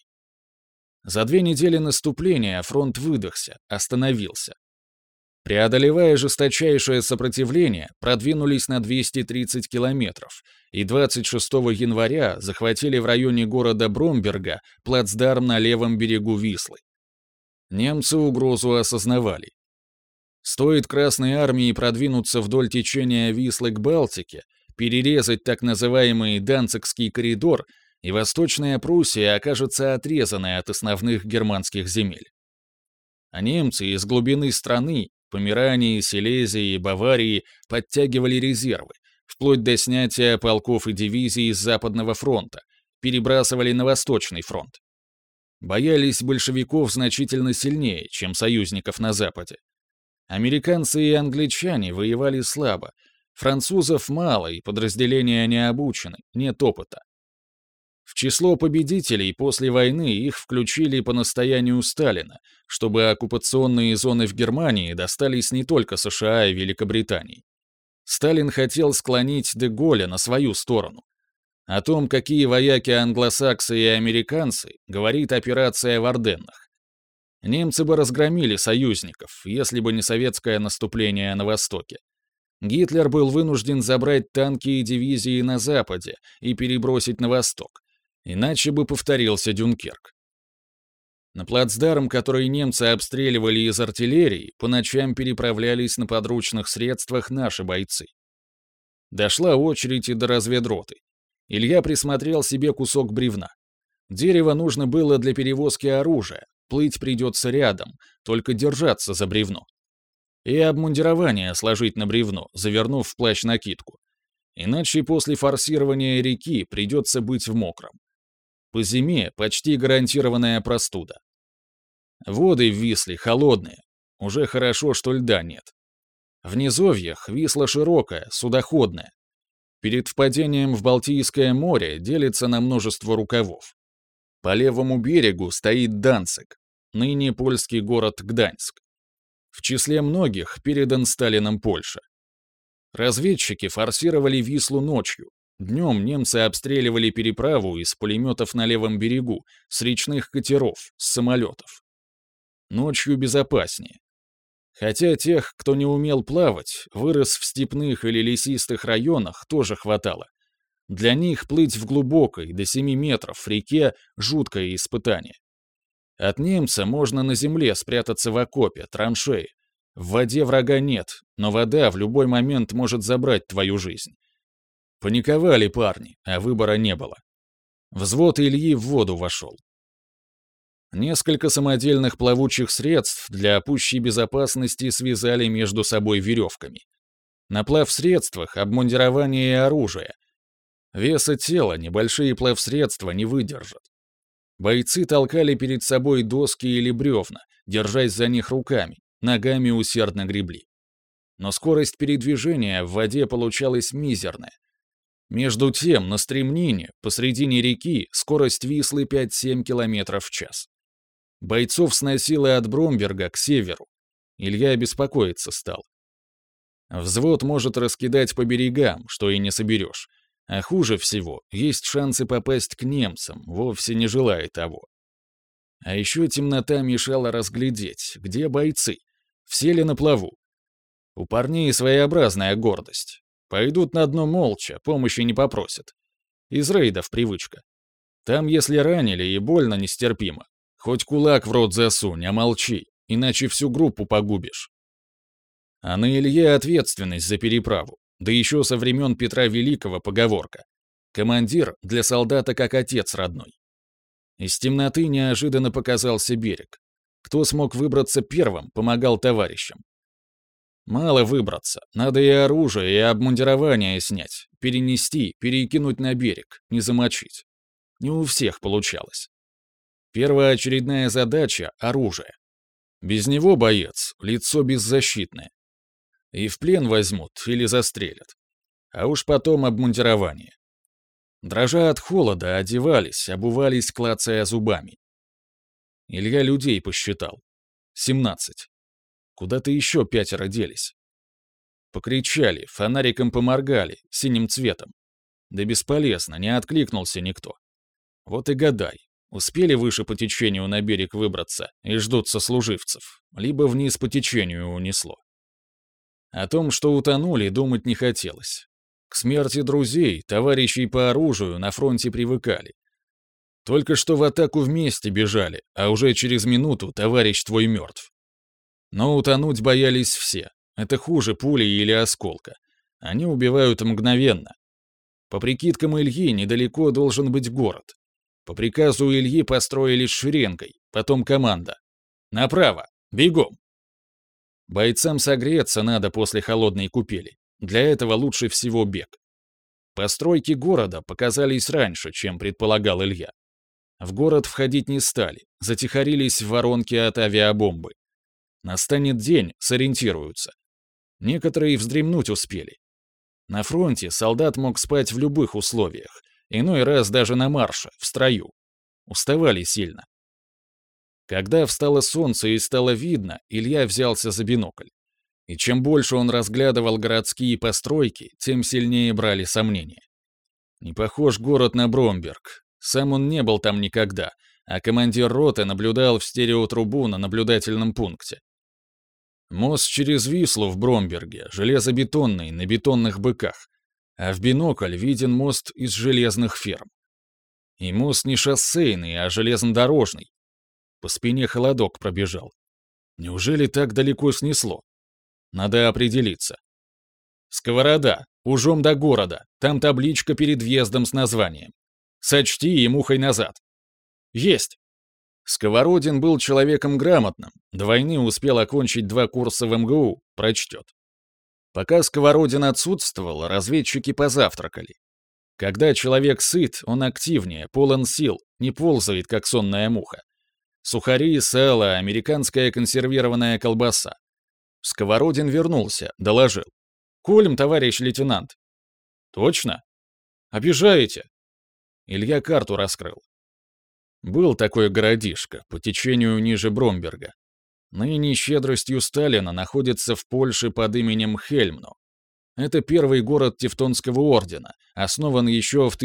За 2 недели наступления фронт выдохся, остановился. Преодолевая жесточайшее сопротивление, продвинулись на 230 километров и 26 января захватили в районе города Бромберга плацдарм на левом берегу Вислы. Немцы угрозу осознавали. Стоит Красной армии продвинуться вдоль течения Вислы к Балтике, перерезать так называемый Данцигский коридор, и Восточная Пруссия окажется отрезанной от основных германских земель. А немцы из глубины страны, Померании, Силезии и Баварии, подтягивали резервы, вплоть до снятия полков и дивизий с Западного фронта, перебрасывали на Восточный фронт. Боялись большевиков значительно сильнее, чем союзников на Западе. Американцы и англичане воевали слабо, французов мало и подразделения не обучены, нет опыта. В число победителей после войны их включили по настоянию Сталина, чтобы оккупационные зоны в Германии достались не только США и Великобритании. Сталин хотел склонить де Голля на свою сторону. О том, какие вояки англосаксы и американцы, говорит операция в Арденнах. Немцы бы разгромили союзников, если бы не советское наступление на Востоке. Гитлер был вынужден забрать танки и дивизии на Западе и перебросить на Восток. Иначе бы повторился Дюнкерк. На плацдарм, который немцы обстреливали из артиллерии, по ночам переправлялись на подручных средствах наши бойцы. Дошла очередь и до разведроты. Илья присмотрел себе кусок бревна. Дерево нужно было для перевозки оружия, плыть придется рядом, только держаться за бревно. И обмундирование сложить на бревно, завернув в плащ-накидку. Иначе после форсирования реки придется быть в мокром. По зиме почти гарантированная простуда. Воды в Висле холодные. Уже хорошо, что льда нет. В низовьях Висла широкая, судоходная. Перед впадением в Балтийское море делится на множество рукавов. По левому берегу стоит Данциг, ныне польский город Гданьск. В числе многих передан Сталином Польша. Разведчики форсировали Вислу ночью. Днем немцы обстреливали переправу из пулеметов на левом берегу, с речных катеров, с самолетов. Ночью безопаснее. Хотя тех, кто не умел плавать, вырос в степных или лесистых районах, тоже хватало. Для них плыть в глубокой, до 7 метров, реке – жуткое испытание. От немца можно на земле спрятаться в окопе, траншеи. В воде врага нет, но вода в любой момент может забрать твою жизнь. Паниковали парни, а выбора не было. Взвод Ильи в воду вошел. Несколько самодельных плавучих средств для пущей безопасности связали между собой веревками. На плавсредствах обмундирование и оружие. Веса тела небольшие плавсредства не выдержат. Бойцы толкали перед собой доски или бревна, держась за них руками, ногами усердно гребли. Но скорость передвижения в воде получалась мизерная. Между тем, на стремнине, посредине реки, скорость Вислы 5-7 км в час. Бойцов сносило от Бромберга к северу. Илья беспокоиться стал. Взвод может раскидать по берегам, что и не соберешь. А хуже всего, есть шансы попасть к немцам, вовсе не желая того. А еще темнота мешала разглядеть, где бойцы. Все ли на плаву? У парней своеобразная гордость. Пойдут на дно молча, помощи не попросят. Из рейдов привычка. Там, если ранили и больно нестерпимо, хоть кулак в рот засунь, а молчи, иначе всю группу погубишь. А на Илье ответственность за переправу, да еще со времен Петра Великого поговорка. Командир для солдата как отец родной. Из темноты неожиданно показался берег. Кто смог выбраться первым, помогал товарищам. Мало выбраться, надо и оружие, и обмундирование снять, перенести, перекинуть на берег, не замочить. Не у всех получалось. Первоочередная задача — оружие. Без него боец, лицо беззащитное. И в плен возьмут или застрелят. А уж потом обмундирование. Дрожа от холода, одевались, обувались, клацая зубами. Илья людей посчитал. 17. Куда-то еще 5 делись. Покричали, фонариком поморгали, синим цветом. Да бесполезно, не откликнулся никто. Вот и гадай, успели выше по течению на берег выбраться и ждут сослуживцев, либо вниз по течению унесло. О том, что утонули, думать не хотелось. К смерти друзей, товарищей по оружию на фронте привыкали. Только что в атаку вместе бежали, а уже через минуту товарищ твой мертв. Но утонуть боялись все. Это хуже пули или осколка. Они убивают мгновенно. По прикидкам Ильи, недалеко должен быть город. По приказу Ильи построили с шеренгой, потом команда. Направо! Бегом! Бойцам согреться надо после холодной купели. Для этого лучше всего бег. Постройки города показались раньше, чем предполагал Илья. В город входить не стали, затихарились в воронке от авиабомбы. Настанет день, сориентируются. Некоторые вздремнуть успели. На фронте солдат мог спать в любых условиях, иной раз даже на марше, в строю. Уставали сильно. Когда встало солнце и стало видно, Илья взялся за бинокль. И чем больше он разглядывал городские постройки, тем сильнее брали сомнения. Не похож город на Бромберг. Сам он не был там никогда, а командир роты наблюдал в стереотрубу на наблюдательном пункте. Мост через Вислу в Бромберге, железобетонный, на бетонных быках, а в бинокль виден мост из железных ферм. И мост не шоссейный, а железнодорожный. По спине холодок пробежал. Неужели так далеко снесло? Надо определиться. Сковорода, ужом до города, там табличка перед въездом с названием. Сочти и мухой назад. Есть. Сковородин был человеком грамотным, до войны успел окончить 2 курса в МГУ, прочтет. Пока Сковородин отсутствовал, разведчики позавтракали. Когда человек сыт, он активнее, полон сил, не ползает, как сонная муха. Сухари, сало, американская консервированная колбаса. Сковородин вернулся, доложил. «Колем, товарищ лейтенант». «Точно?» «Обижаете?» Илья карту раскрыл. Был такой городишко, по течению ниже Бромберга. Ныне щедростью Сталина находится в Польше под именем Хельмно. Это первый город Тевтонского ордена, основан еще в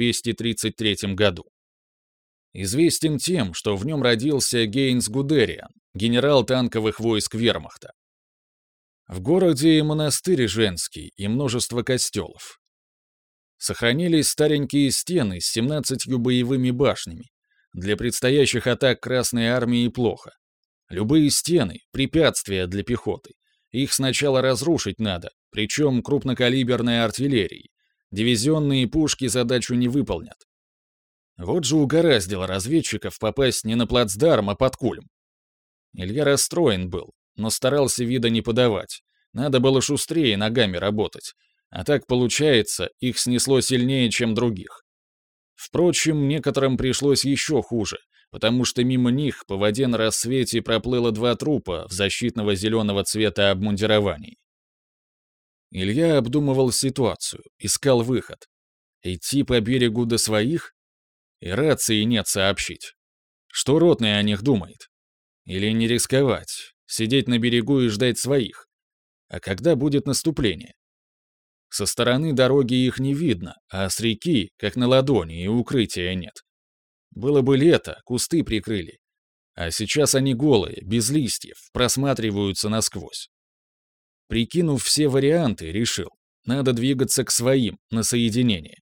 1233 году. Известен тем, что в нем родился Гейнс Гудериан, генерал танковых войск вермахта. В городе и монастырь женский, и множество костелов. Сохранились старенькие стены с 17 боевыми башнями, Для предстоящих атак Красной Армии плохо. Любые стены — препятствия для пехоты. Их сначала разрушить надо, причем крупнокалиберной артиллерией. Дивизионные пушки задачу не выполнят. Вот же угораздило разведчиков попасть не на плацдарм, а под Кульм. Илья расстроен был, но старался вида не подавать. Надо было шустрее ногами работать. А так получается, их снесло сильнее, чем других. Впрочем, некоторым пришлось еще хуже, потому что мимо них по воде на рассвете проплыло 2 трупа в защитного зеленого цвета обмундирований. Илья обдумывал ситуацию, искал выход. Идти по берегу до своих? И рации нет сообщить. Что ротный о них думает? Или не рисковать, сидеть на берегу и ждать своих? А когда будет наступление? Со стороны дороги их не видно, а с реки, как на ладони, и укрытия нет. Было бы лето, кусты прикрыли. А сейчас они голые, без листьев, просматриваются насквозь. Прикинув все варианты, решил, надо двигаться к своим, на соединение.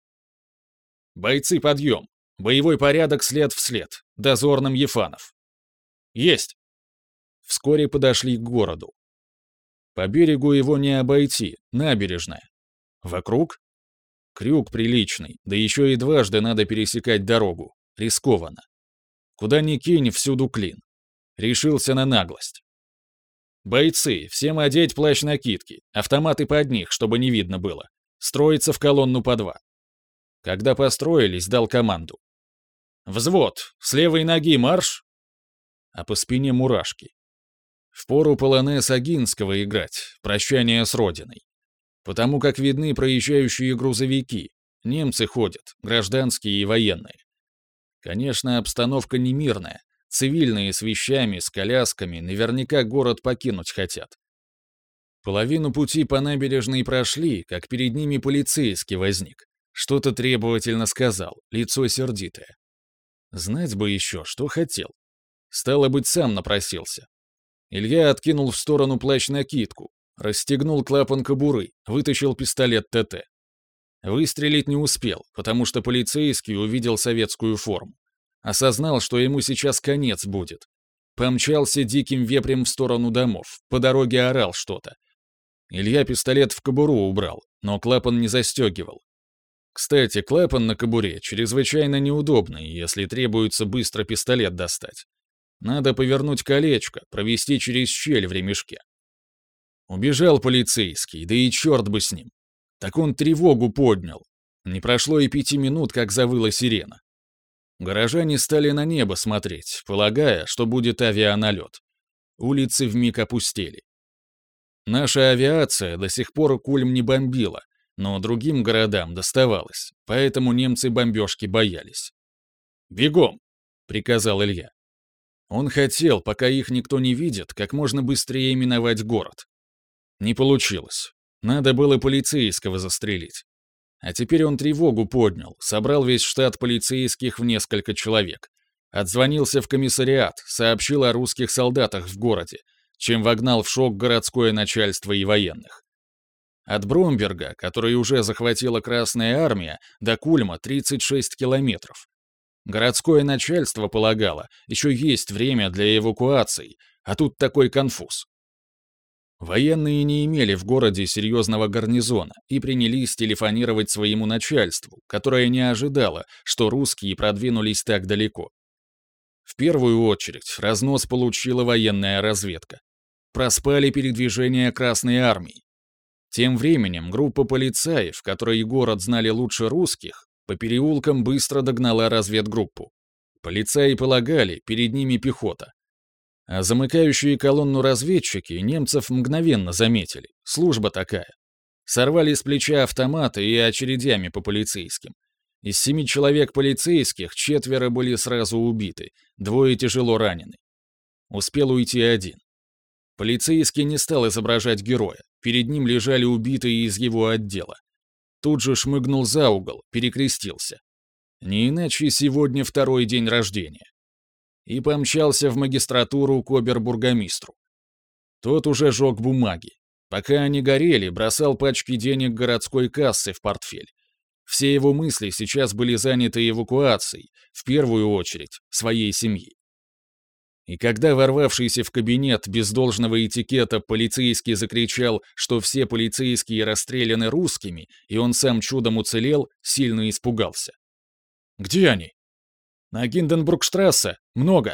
«Бойцы, подъем! Боевой порядок след в след. Дозорным Ефанов». «Есть!» Вскоре подошли к городу. По берегу его не обойти, набережная. Вокруг? Крюк приличный, да еще и дважды надо пересекать дорогу. Рискованно. Куда ни кинь, всюду клин. Решился на наглость. «Бойцы, всем одеть плащ-накидки, автоматы под них, чтобы не видно было. Строиться в колонну по 2». Когда построились, дал команду. «Взвод, с левой ноги марш!» А по спине мурашки. Впору полонез Агинского играть, прощание с родиной. Потому как видны проезжающие грузовики. Немцы ходят, гражданские и военные. Конечно, обстановка не мирная. Цивильные с вещами, с колясками, наверняка город покинуть хотят. Половину пути по набережной прошли, как перед ними полицейский возник. Что-то требовательно сказал, лицо сердитое. Знать бы еще, что хотел. Стало быть, сам напросился. Илья откинул в сторону плащ-накидку, расстегнул клапан кобуры, вытащил пистолет ТТ. Выстрелить не успел, потому что полицейский увидел советскую форму. Осознал, что ему сейчас конец будет. Помчался диким вепрем в сторону домов, по дороге орал что-то. Илья пистолет в кобуру убрал, но клапан не застегивал. Кстати, клапан на кобуре чрезвычайно неудобный, если требуется быстро пистолет достать. Надо повернуть колечко, провести через щель в ремешке. Убежал полицейский, да и черт бы с ним. Так он тревогу поднял. Не прошло и 5 минут, как завыла сирена. Горожане стали на небо смотреть, полагая, что будет авианалет. Улицы вмиг опустели. Наша авиация до сих пор Кульм не бомбила, но другим городам доставалось, поэтому немцы бомбежки боялись. «Бегом!» — приказал Илья. Он хотел, пока их никто не видит, как можно быстрее миновать город. Не получилось. Надо было полицейского застрелить. А теперь он тревогу поднял, собрал весь штат полицейских в несколько человек. Отзвонился в комиссариат, сообщил о русских солдатах в городе, чем вогнал в шок городское начальство и военных. От Бромберга, который уже захватила Красная Армия, до Кульма 36 километров. Городское начальство полагало, еще есть время для эвакуации, а тут такой конфуз. Военные не имели в городе серьезного гарнизона и принялись телефонировать своему начальству, которое не ожидало, что русские продвинулись так далеко. В первую очередь разнос получила военная разведка. Проспали передвижение Красной Армии. Тем временем группа полицаев, которые город знали лучше русских, по переулкам быстро догнала разведгруппу. Полицаи полагали, перед ними пехота. А замыкающие колонну разведчики немцев мгновенно заметили. Служба такая. Сорвали с плеча автоматы и очередями по полицейским. Из 7 человек полицейских 4 были сразу убиты, 2 тяжело ранены. Успел уйти 1. Полицейский не стал изображать героя. Перед ним лежали убитые из его отдела. Тут же шмыгнул за угол, перекрестился. Не иначе сегодня 2-й день рождения. И помчался в магистратуру к обер-бургомистру. Тот уже жег бумаги. Пока они горели, бросал пачки денег городской кассы в портфель. Все его мысли сейчас были заняты эвакуацией, в первую очередь, своей семьи. И когда ворвавшийся в кабинет без должного этикета полицейский закричал, что все полицейские расстреляны русскими, и он сам чудом уцелел, сильно испугался. «Где они?» «На Гинденбургштрассе. Много».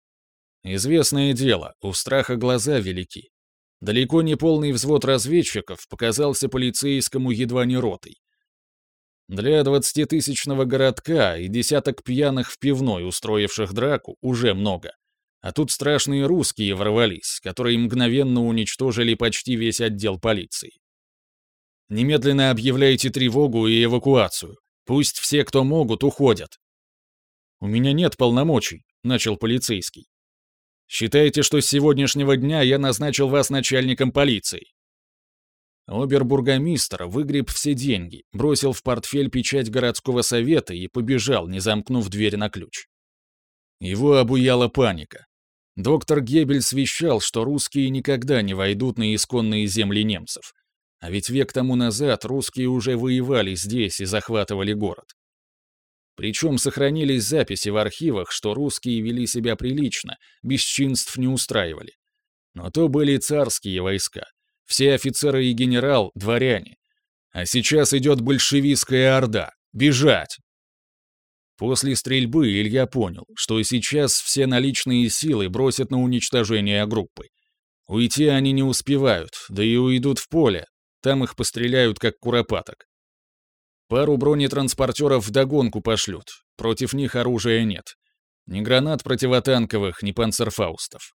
Известное дело, у страха глаза велики. Далеко не полный взвод разведчиков показался полицейскому едва не ротой. Для 20-тысячного городка и десяток пьяных в пивной, устроивших драку, уже много. А тут страшные русские ворвались, которые мгновенно уничтожили почти весь отдел полиции. Немедленно объявляйте тревогу и эвакуацию. Пусть все, кто могут, уходят. «У меня нет полномочий», — начал полицейский. «Считайте, что с сегодняшнего дня я назначил вас начальником полиции». Обербургомистр выгреб все деньги, бросил в портфель печать городского совета и побежал, не замкнув дверь на ключ. Его обуяла паника. Доктор Геббельс вещал, что русские никогда не войдут на исконные земли немцев. А ведь век тому назад русские уже воевали здесь и захватывали город. Причем сохранились записи в архивах, что русские вели себя прилично, бесчинств не устраивали. Но то были царские войска. Все офицеры и генерал — дворяне. А сейчас идет большевистская орда. Бежать! После стрельбы Илья понял, что сейчас все наличные силы бросят на уничтожение группы. Уйти они не успевают, да и уйдут в поле. Там их постреляют, как куропаток. Пару бронетранспортеров вдогонку пошлют. Против них оружия нет. Ни гранат противотанковых, ни панцерфаустов.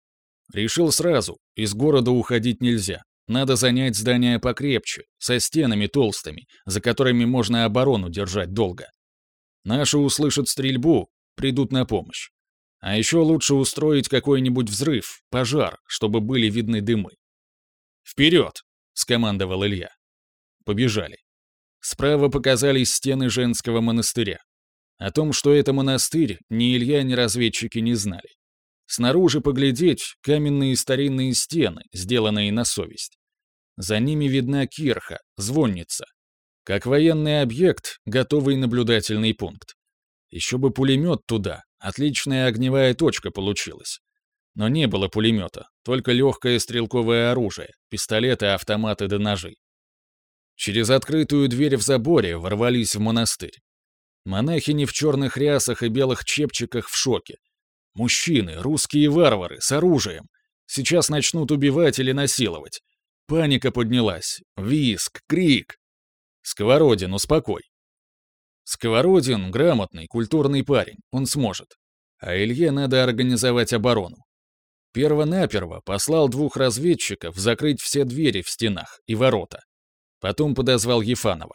Решил сразу, из города уходить нельзя. Надо занять здание покрепче, со стенами толстыми, за которыми можно оборону держать долго. Наши услышат стрельбу, придут на помощь. А еще лучше устроить какой-нибудь взрыв, пожар, чтобы были видны дымы. «Вперед!» — скомандовал Илья. Побежали. Справа показались стены женского монастыря. О том, что это монастырь, ни Илья, ни разведчики не знали. Снаружи поглядеть — каменные старинные стены, сделанные на совесть. За ними видна кирха, звонница. Как военный объект, готовый наблюдательный пункт. Еще бы пулемет туда, отличная огневая точка получилась. Но не было пулемета, только легкое стрелковое оружие, пистолеты, автоматы да ножи. Через открытую дверь в заборе ворвались в монастырь. Монахини в черных рясах и белых чепчиках в шоке. Мужчины, русские варвары, с оружием. Сейчас начнут убивать или насиловать. Паника поднялась. Визг, крик. «Сковородин, успокой». Сковородин — грамотный, культурный парень, он сможет. А Илье надо организовать оборону. Перво-наперво послал 2 разведчиков закрыть все двери в стенах и ворота. Потом подозвал Ефанова.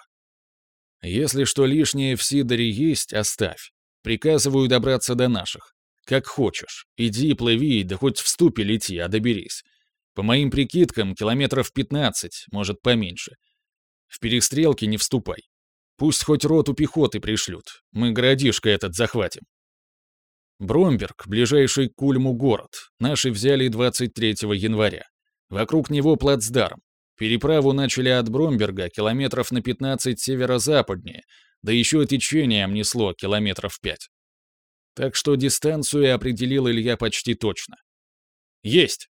«Если что лишнее в Сидоре есть, оставь. Приказываю добраться до наших. Как хочешь. Иди, плыви, да хоть в ступе лети, а доберись. По моим прикидкам, километров 15, может, поменьше. В перестрелки не вступай. Пусть хоть роту пехоты пришлют. Мы городишко этот захватим». Бромберг, ближайший к Ульму город, наши взяли 23 января. Вокруг него плацдарм. Переправу начали от Бромберга километров на 15 северо-западнее, да еще течением несло километров 5. Так что дистанцию определил Илья почти точно. «Есть!»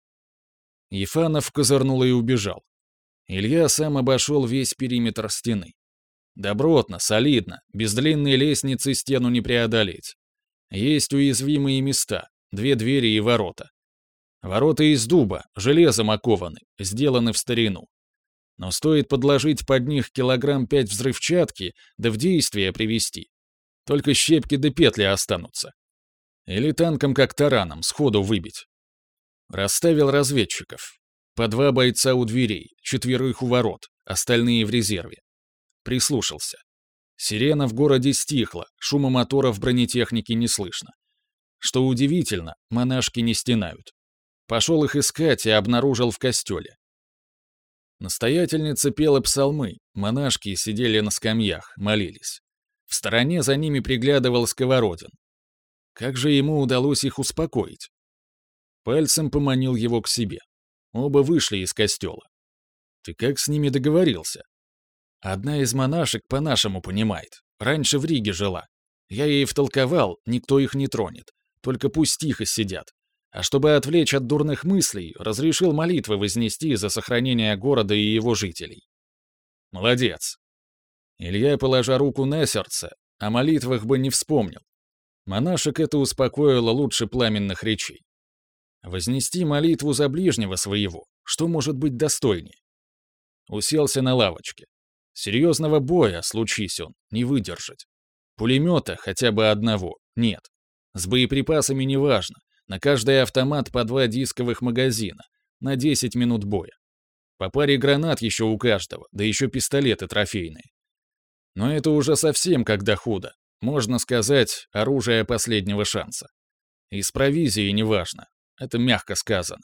Ефанов козырнул и убежал. Илья сам обошел весь периметр стены. Добротно, солидно, без длинной лестницы стену не преодолеть. Есть уязвимые места, 2 двери и ворота. Ворота из дуба, железом окованы, сделаны в старину. Но стоит подложить под них килограмм 5 взрывчатки, да в действие привести. Только щепки да петли останутся. Или танком как тараном, сходу выбить. Расставил разведчиков. По 2 бойца у дверей, 4 у ворот, остальные в резерве. Прислушался. Сирена в городе стихла, шума моторов бронетехники не слышно. Что удивительно, монашки не стенают. Пошел их искать и обнаружил в костеле. Настоятельница пела псалмы, монашки сидели на скамьях, молились. В стороне за ними приглядывал Сковородин. Как же ему удалось их успокоить? Пальцем поманил его к себе. Оба вышли из костела. «Ты как с ними договорился?» Одна из монашек по-нашему понимает. Раньше в Риге жила. Я ей втолковал, никто их не тронет. Только пусть тихо сидят. А чтобы отвлечь от дурных мыслей, разрешил молитвы вознести за сохранение города и его жителей. Молодец. Илья, положа руку на сердце, о молитвах бы не вспомнил. Монашек это успокоило лучше пламенных речей. Вознести молитву за ближнего своего, что может быть достойнее? Уселся на лавочке. Серьезного боя, случись он, не выдержать. Пулемета, хотя бы одного, нет. С боеприпасами неважно. На каждый автомат по 2 дисковых магазина, на 10 минут боя. По паре гранат еще у каждого, да еще пистолеты трофейные. Но это уже совсем когда худо. Можно сказать, оружие последнего шанса. И с провизией неважно. Это мягко сказано.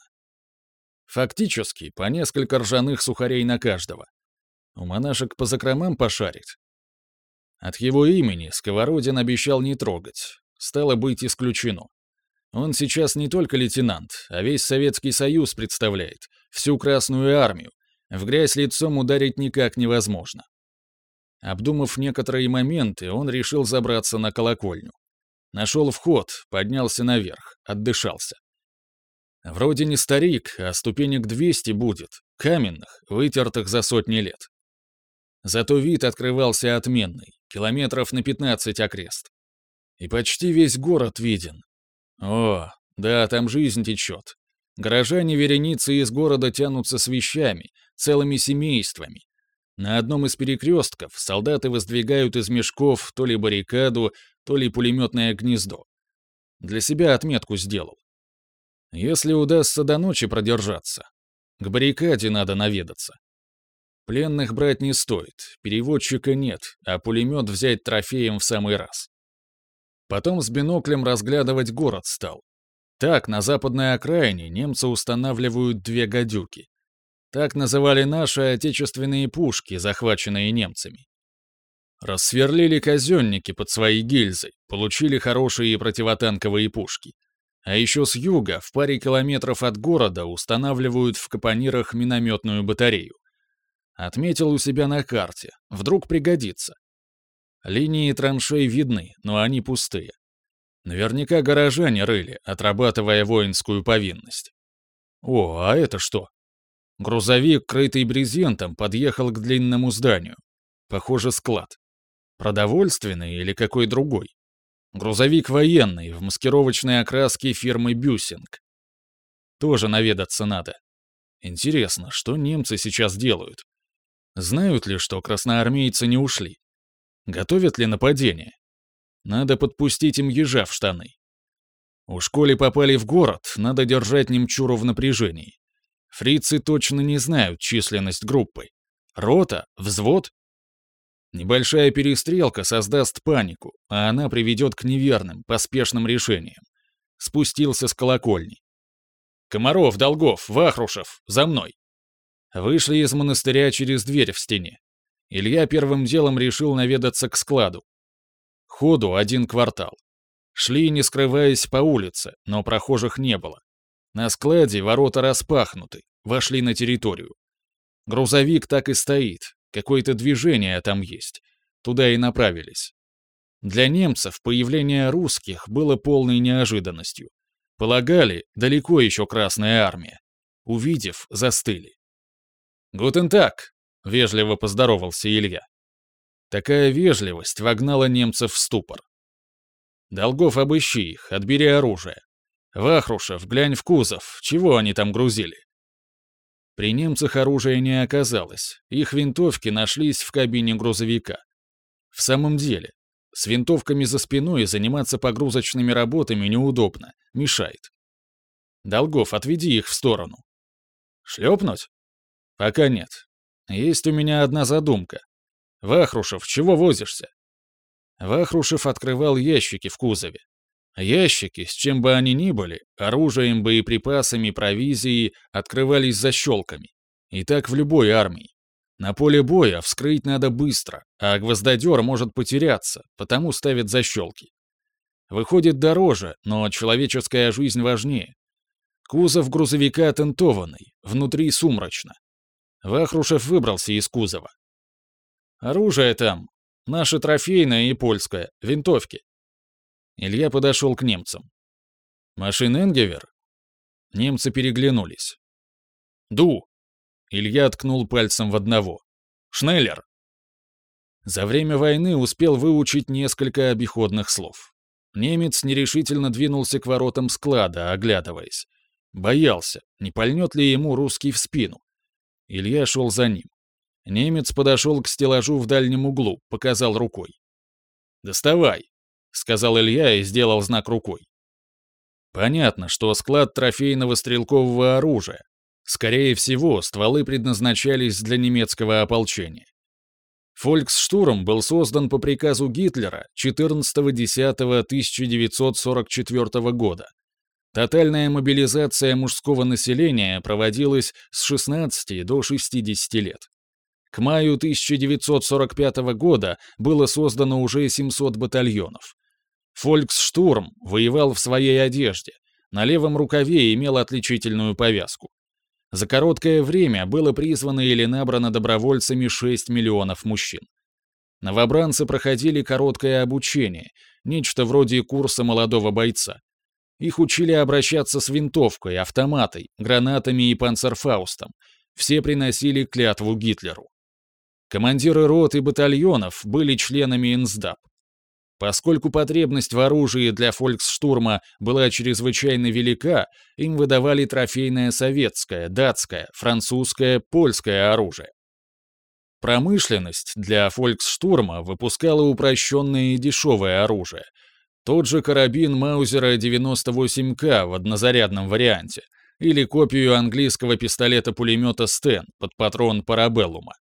Фактически, по несколько ржаных сухарей на каждого. У монашек по закромам пошарить. От его имени Сковородин обещал не трогать. Стало быть, исключено. Он сейчас не только лейтенант, а весь Советский Союз представляет, всю Красную Армию. В грязь лицом ударить никак невозможно. Обдумав некоторые моменты, он решил забраться на колокольню. Нашел вход, поднялся наверх, отдышался. Вроде не старик, а ступенек 200 будет, каменных, вытертых за сотни лет. Зато вид открывался отменный, километров на 15 окрест. И почти весь город виден. О, да, там жизнь течет. Горожане вереницы из города тянутся с вещами, целыми семействами. На одном из перекрестков солдаты воздвигают из мешков то ли баррикаду, то ли пулеметное гнездо. Для себя отметку сделал. Если удастся до ночи продержаться, к баррикаде надо наведаться. Пленных брать не стоит, переводчика нет, а пулемет взять трофеем в самый раз. Потом с биноклем разглядывать город стал. Так, на западной окраине немцы устанавливают 2 гадюки. Так называли наши отечественные пушки, захваченные немцами. Рассверлили казенники под свои гильзы, получили хорошие противотанковые пушки. А еще с юга, в паре километров от города, устанавливают в капонирах минометную батарею. Отметил у себя на карте, вдруг пригодится. Линии траншей видны, но они пустые. Наверняка горожане рыли, отрабатывая воинскую повинность. О, а это что? Грузовик, крытый брезентом, подъехал к длинному зданию. Похоже, склад. Продовольственный или какой другой? Грузовик военный, в маскировочной окраске фирмы «Бюсинг». Тоже наведаться надо. Интересно, что немцы сейчас делают? Знают ли, что красноармейцы не ушли? Готовят ли нападение? Надо подпустить им ежа в штаны. Уж коли попали в город, надо держать немчуру в напряжении. Фрицы точно не знают численность группы. Рота? Взвод? Небольшая перестрелка создаст панику, а она приведет к неверным, поспешным решениям. Спустился с колокольни. «Комаров, Долгов, Вахрушев, за мной!» Вышли из монастыря через дверь в стене. Илья первым делом решил наведаться к складу. Ходу 1 квартал. Шли, не скрываясь, по улице, но прохожих не было. На складе ворота распахнуты, вошли на территорию. Грузовик так и стоит, какое-то движение там есть. Туда и направились. Для немцев появление русских было полной неожиданностью. Полагали, далеко еще Красная Армия. Увидев, застыли. «Гутен так!» — вежливо поздоровался Илья. Такая вежливость вогнала немцев в ступор. «Долгов, обыщи их, отбери оружие. Вахрушев, глянь в кузов, чего они там грузили?» При немцах оружия не оказалось, их винтовки нашлись в кабине грузовика. В самом деле, с винтовками за спиной заниматься погрузочными работами неудобно, мешает. «Долгов, отведи их в сторону». «Шлепнуть?» «Пока нет. Есть у меня одна задумка. Вахрушев, чего возишься?» Вахрушев открывал ящики в кузове. Ящики, с чем бы они ни были, оружием, боеприпасами, провизией, открывались защелками. И так в любой армии. На поле боя вскрыть надо быстро, а гвоздодер может потеряться, потому ставят защелки. Выходит дороже, но человеческая жизнь важнее. Кузов грузовика тентованный, внутри сумрачно. Вахрушев выбрался из кузова. Оружие там. Наше трофейное и польское. Винтовки. Илья подошел к немцам. Машин-энгевер? Немцы переглянулись. Ду. Илья ткнул пальцем в одного. Шнеллер. За время войны успел выучить несколько обиходных слов. Немец нерешительно двинулся к воротам склада, оглядываясь. Боялся, не пальнет ли ему русский в спину. Илья шел за ним. Немец подошел к стеллажу в дальнем углу, показал рукой. «Доставай», — сказал Илья и сделал знак рукой. Понятно, что склад трофейного стрелкового оружия. Скорее всего, стволы предназначались для немецкого ополчения. Фольксштурм был создан по приказу Гитлера 14.10.1944 года. Тотальная мобилизация мужского населения проводилась с 16 до 60 лет. К маю 1945 года было создано уже 700 батальонов. Фольксштурм воевал в своей одежде, на левом рукаве имел отличительную повязку. За короткое время было призвано или набрано добровольцами 6 миллионов мужчин. Новобранцы проходили короткое обучение, нечто вроде курса молодого бойца. Их учили обращаться с винтовкой, автоматой, гранатами и панцерфаустом. Все приносили клятву Гитлеру. Командиры рот и батальонов были членами НСДАП. Поскольку потребность в оружии для фольксштурма была чрезвычайно велика, им выдавали трофейное советское, датское, французское, польское оружие. Промышленность для фольксштурма выпускала упрощенное и дешевое оружие. Тот же карабин Маузера 98К в однозарядном варианте или копию английского пистолета-пулемета Стен под патрон Парабеллума.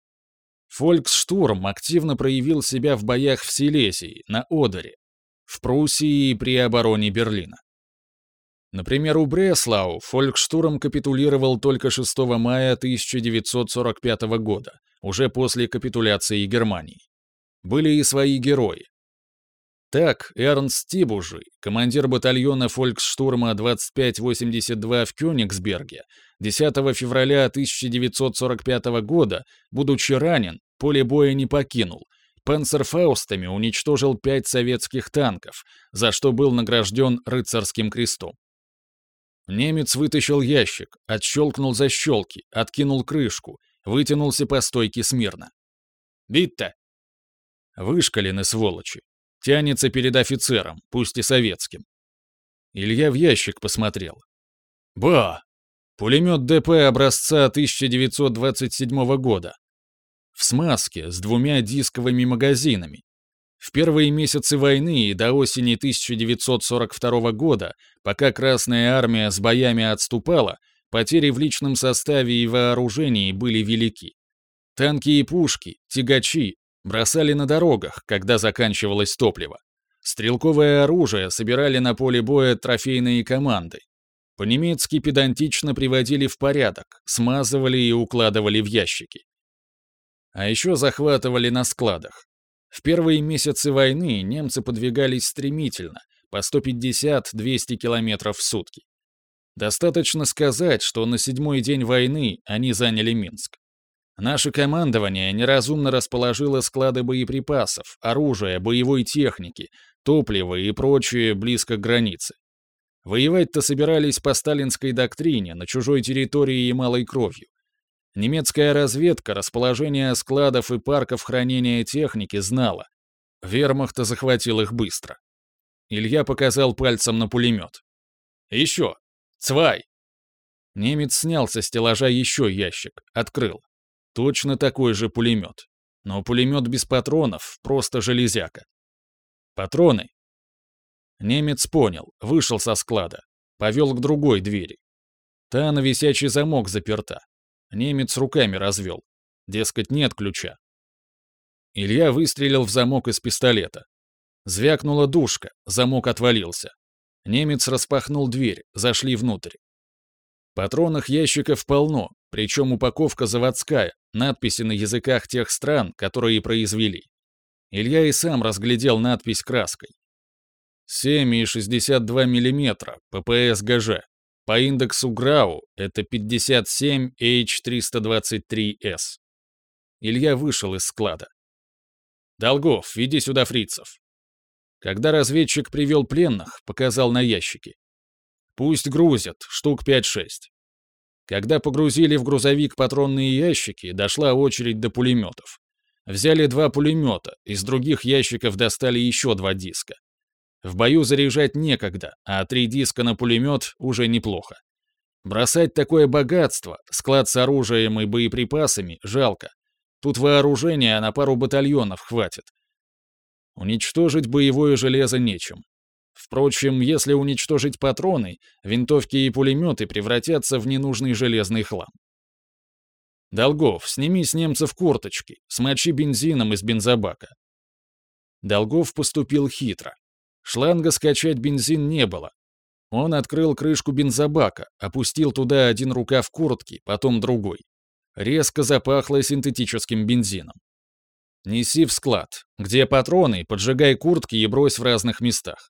Фольксштурм активно проявил себя в боях в Силезии, на Одере, в Пруссии и при обороне Берлина. Например, у Бреслау фольксштурм капитулировал только 6 мая 1945 года, уже после капитуляции Германии. Были и свои герои. Так, Эрнст Тибужи, командир батальона фольксштурма 2582 в Кёнигсберге, 10 февраля 1945 года, будучи ранен, поле боя не покинул, панцерфаустами уничтожил 5 советских танков, за что был награжден рыцарским крестом. Немец вытащил ящик, отщелкнул защелки, откинул крышку, вытянулся по стойке смирно. «Битта!» Вышкалены, сволочи. Тянется перед офицером, пусть и советским. Илья в ящик посмотрел. Ба! Пулемет ДП образца 1927 года. В смазке, с 2 дисковыми магазинами. В первые месяцы войны и до осени 1942 года, пока Красная Армия с боями отступала, потери в личном составе и вооружении были велики. Танки и пушки, тягачи бросали на дорогах, когда заканчивалось топливо. Стрелковое оружие собирали на поле боя трофейные команды. По-немецки педантично приводили в порядок, смазывали и укладывали в ящики. А еще захватывали на складах. В первые месяцы войны немцы подвигались стремительно, по 150-200 километров в сутки. Достаточно сказать, что на 7-й день войны они заняли Минск. Наше командование неразумно расположило склады боеприпасов, оружия, боевой техники, топлива и прочее близко к границе. Воевать-то собирались по сталинской доктрине, на чужой территории и малой кровью. Немецкая разведка расположение складов и парков хранения техники знала. Вермахт захватил их быстро. Илья показал пальцем на пулемет. «Еще! Цвай!» Немец снял со стеллажа еще ящик, открыл. Точно такой же пулемет. Но пулемет без патронов, просто железяка. Патроны. Немец понял, вышел со склада, повел к другой двери. Та на висячий замок заперта. Немец руками развел. Дескать, нет ключа. Илья выстрелил в замок из пистолета. Звякнула душка, замок отвалился. Немец распахнул дверь, зашли внутрь. Патронных ящиков полно, причем упаковка заводская, надписи на языках тех стран, которые произвели. Илья и сам разглядел надпись краской. 7,62 мм, ППС ГЖ. По индексу ГРАУ это 57H323S. Илья вышел из склада. «Долгов, веди сюда фрицев». Когда разведчик привел пленных, показал на ящики. «Пусть грузят, штук 5-6». Когда погрузили в грузовик патронные ящики, дошла очередь до пулеметов. Взяли 2 пулемета, из других ящиков достали еще 2 диска. В бою заряжать некогда, а 3 диска на пулемет уже неплохо. Бросать такое богатство, склад с оружием и боеприпасами, жалко. Тут вооружения на пару батальонов хватит. Уничтожить боевое железо нечем. Впрочем, если уничтожить патроны, винтовки и пулеметы превратятся в ненужный железный хлам. «Долгов, сними с немцев курточки, смочи бензином из бензобака». Долгов поступил хитро. Шланга скачать бензин не было. Он открыл крышку бензобака, опустил туда один рукав куртки, потом другой. Резко запахло синтетическим бензином. «Неси в склад. Где патроны, поджигай куртки и брось в разных местах».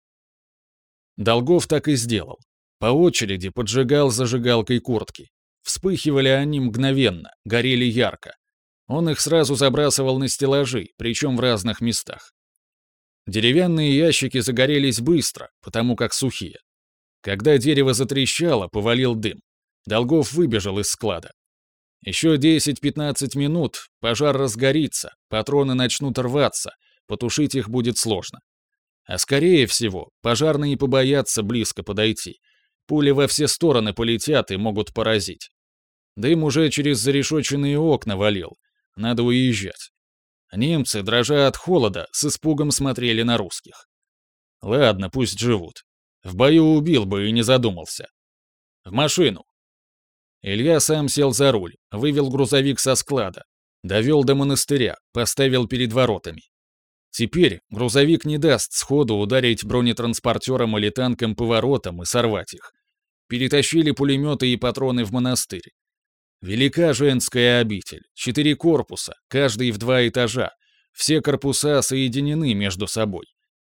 Долгов так и сделал. По очереди поджигал зажигалкой куртки. Вспыхивали они мгновенно, горели ярко. Он их сразу забрасывал на стеллажи, причем в разных местах. Деревянные ящики загорелись быстро, потому как сухие. Когда дерево затрещало, повалил дым. Долгов выбежал из склада. Еще 10-15 минут, пожар разгорится, патроны начнут рваться, потушить их будет сложно. А скорее всего, пожарные побоятся близко подойти. Пули во все стороны полетят и могут поразить. Дым уже через зарешоченные окна валил. Надо уезжать. Немцы, дрожа от холода, с испугом смотрели на русских. Ладно, пусть живут. В бою убил бы и не задумался. В машину. Илья сам сел за руль, вывел грузовик со склада, довел до монастыря, поставил перед воротами. Теперь грузовик не даст сходу ударить бронетранспортером или танком по воротам и сорвать их. Перетащили пулеметы и патроны в монастырь. Велика женская обитель, 4 корпуса, каждый в 2 этажа, все корпуса соединены между собой.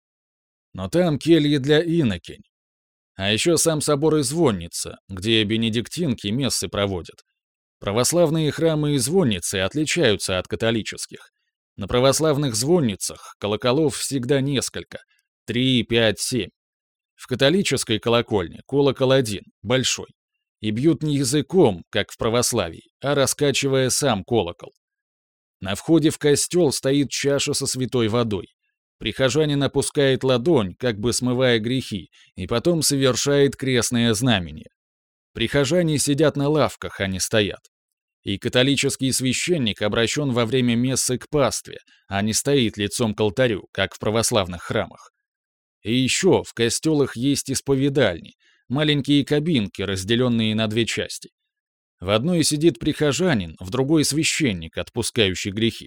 Но там кельи для инокинь. А еще сам собор и звонница, где бенедиктинки мессы проводят. Православные храмы и звонницы отличаются от католических. На православных звонницах колоколов всегда несколько — 3, 5, 7. В католической колокольне колокол один, большой. И бьют не языком, как в православии, а раскачивая сам колокол. На входе в костел стоит чаша со святой водой. Прихожанин опускает ладонь, как бы смывая грехи, и потом совершает крестное знамение. Прихожане сидят на лавках, а не стоят. И католический священник обращен во время мессы к пастве, а не стоит лицом к алтарю, как в православных храмах. И еще в костелах есть исповедальни, маленькие кабинки, разделенные на 2 части. В одной сидит прихожанин, в другой священник, отпускающий грехи.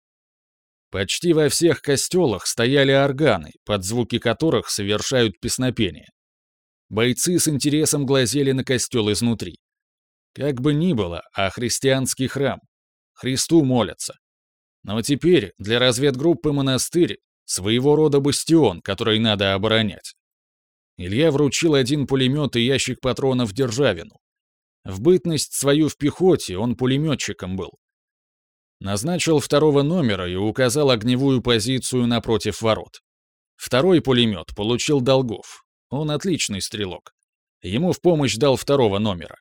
Почти во всех костелах стояли органы, под звуки которых совершают песнопение. Бойцы с интересом глазели на костел изнутри. Как бы ни было, а христианский храм. Христу молятся. Но теперь для разведгруппы монастырь — своего рода бастион, который надо оборонять. Илья вручил 1 пулемет и ящик патронов Державину. В бытность свою в пехоте он пулеметчиком был. Назначил 2-го номера и указал огневую позицию напротив ворот. 2-й пулемет получил Долгов. Он отличный стрелок. Ему в помощь дал 2-го номера.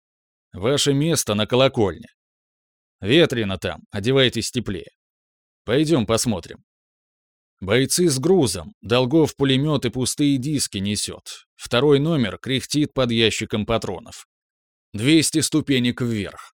Ваше место на колокольне. Ветрено там, одевайтесь теплее. Пойдем посмотрим. Бойцы с грузом, Долгов пулемет и пустые диски несет. 2-й номер кряхтит под ящиком патронов. 200 ступенек вверх.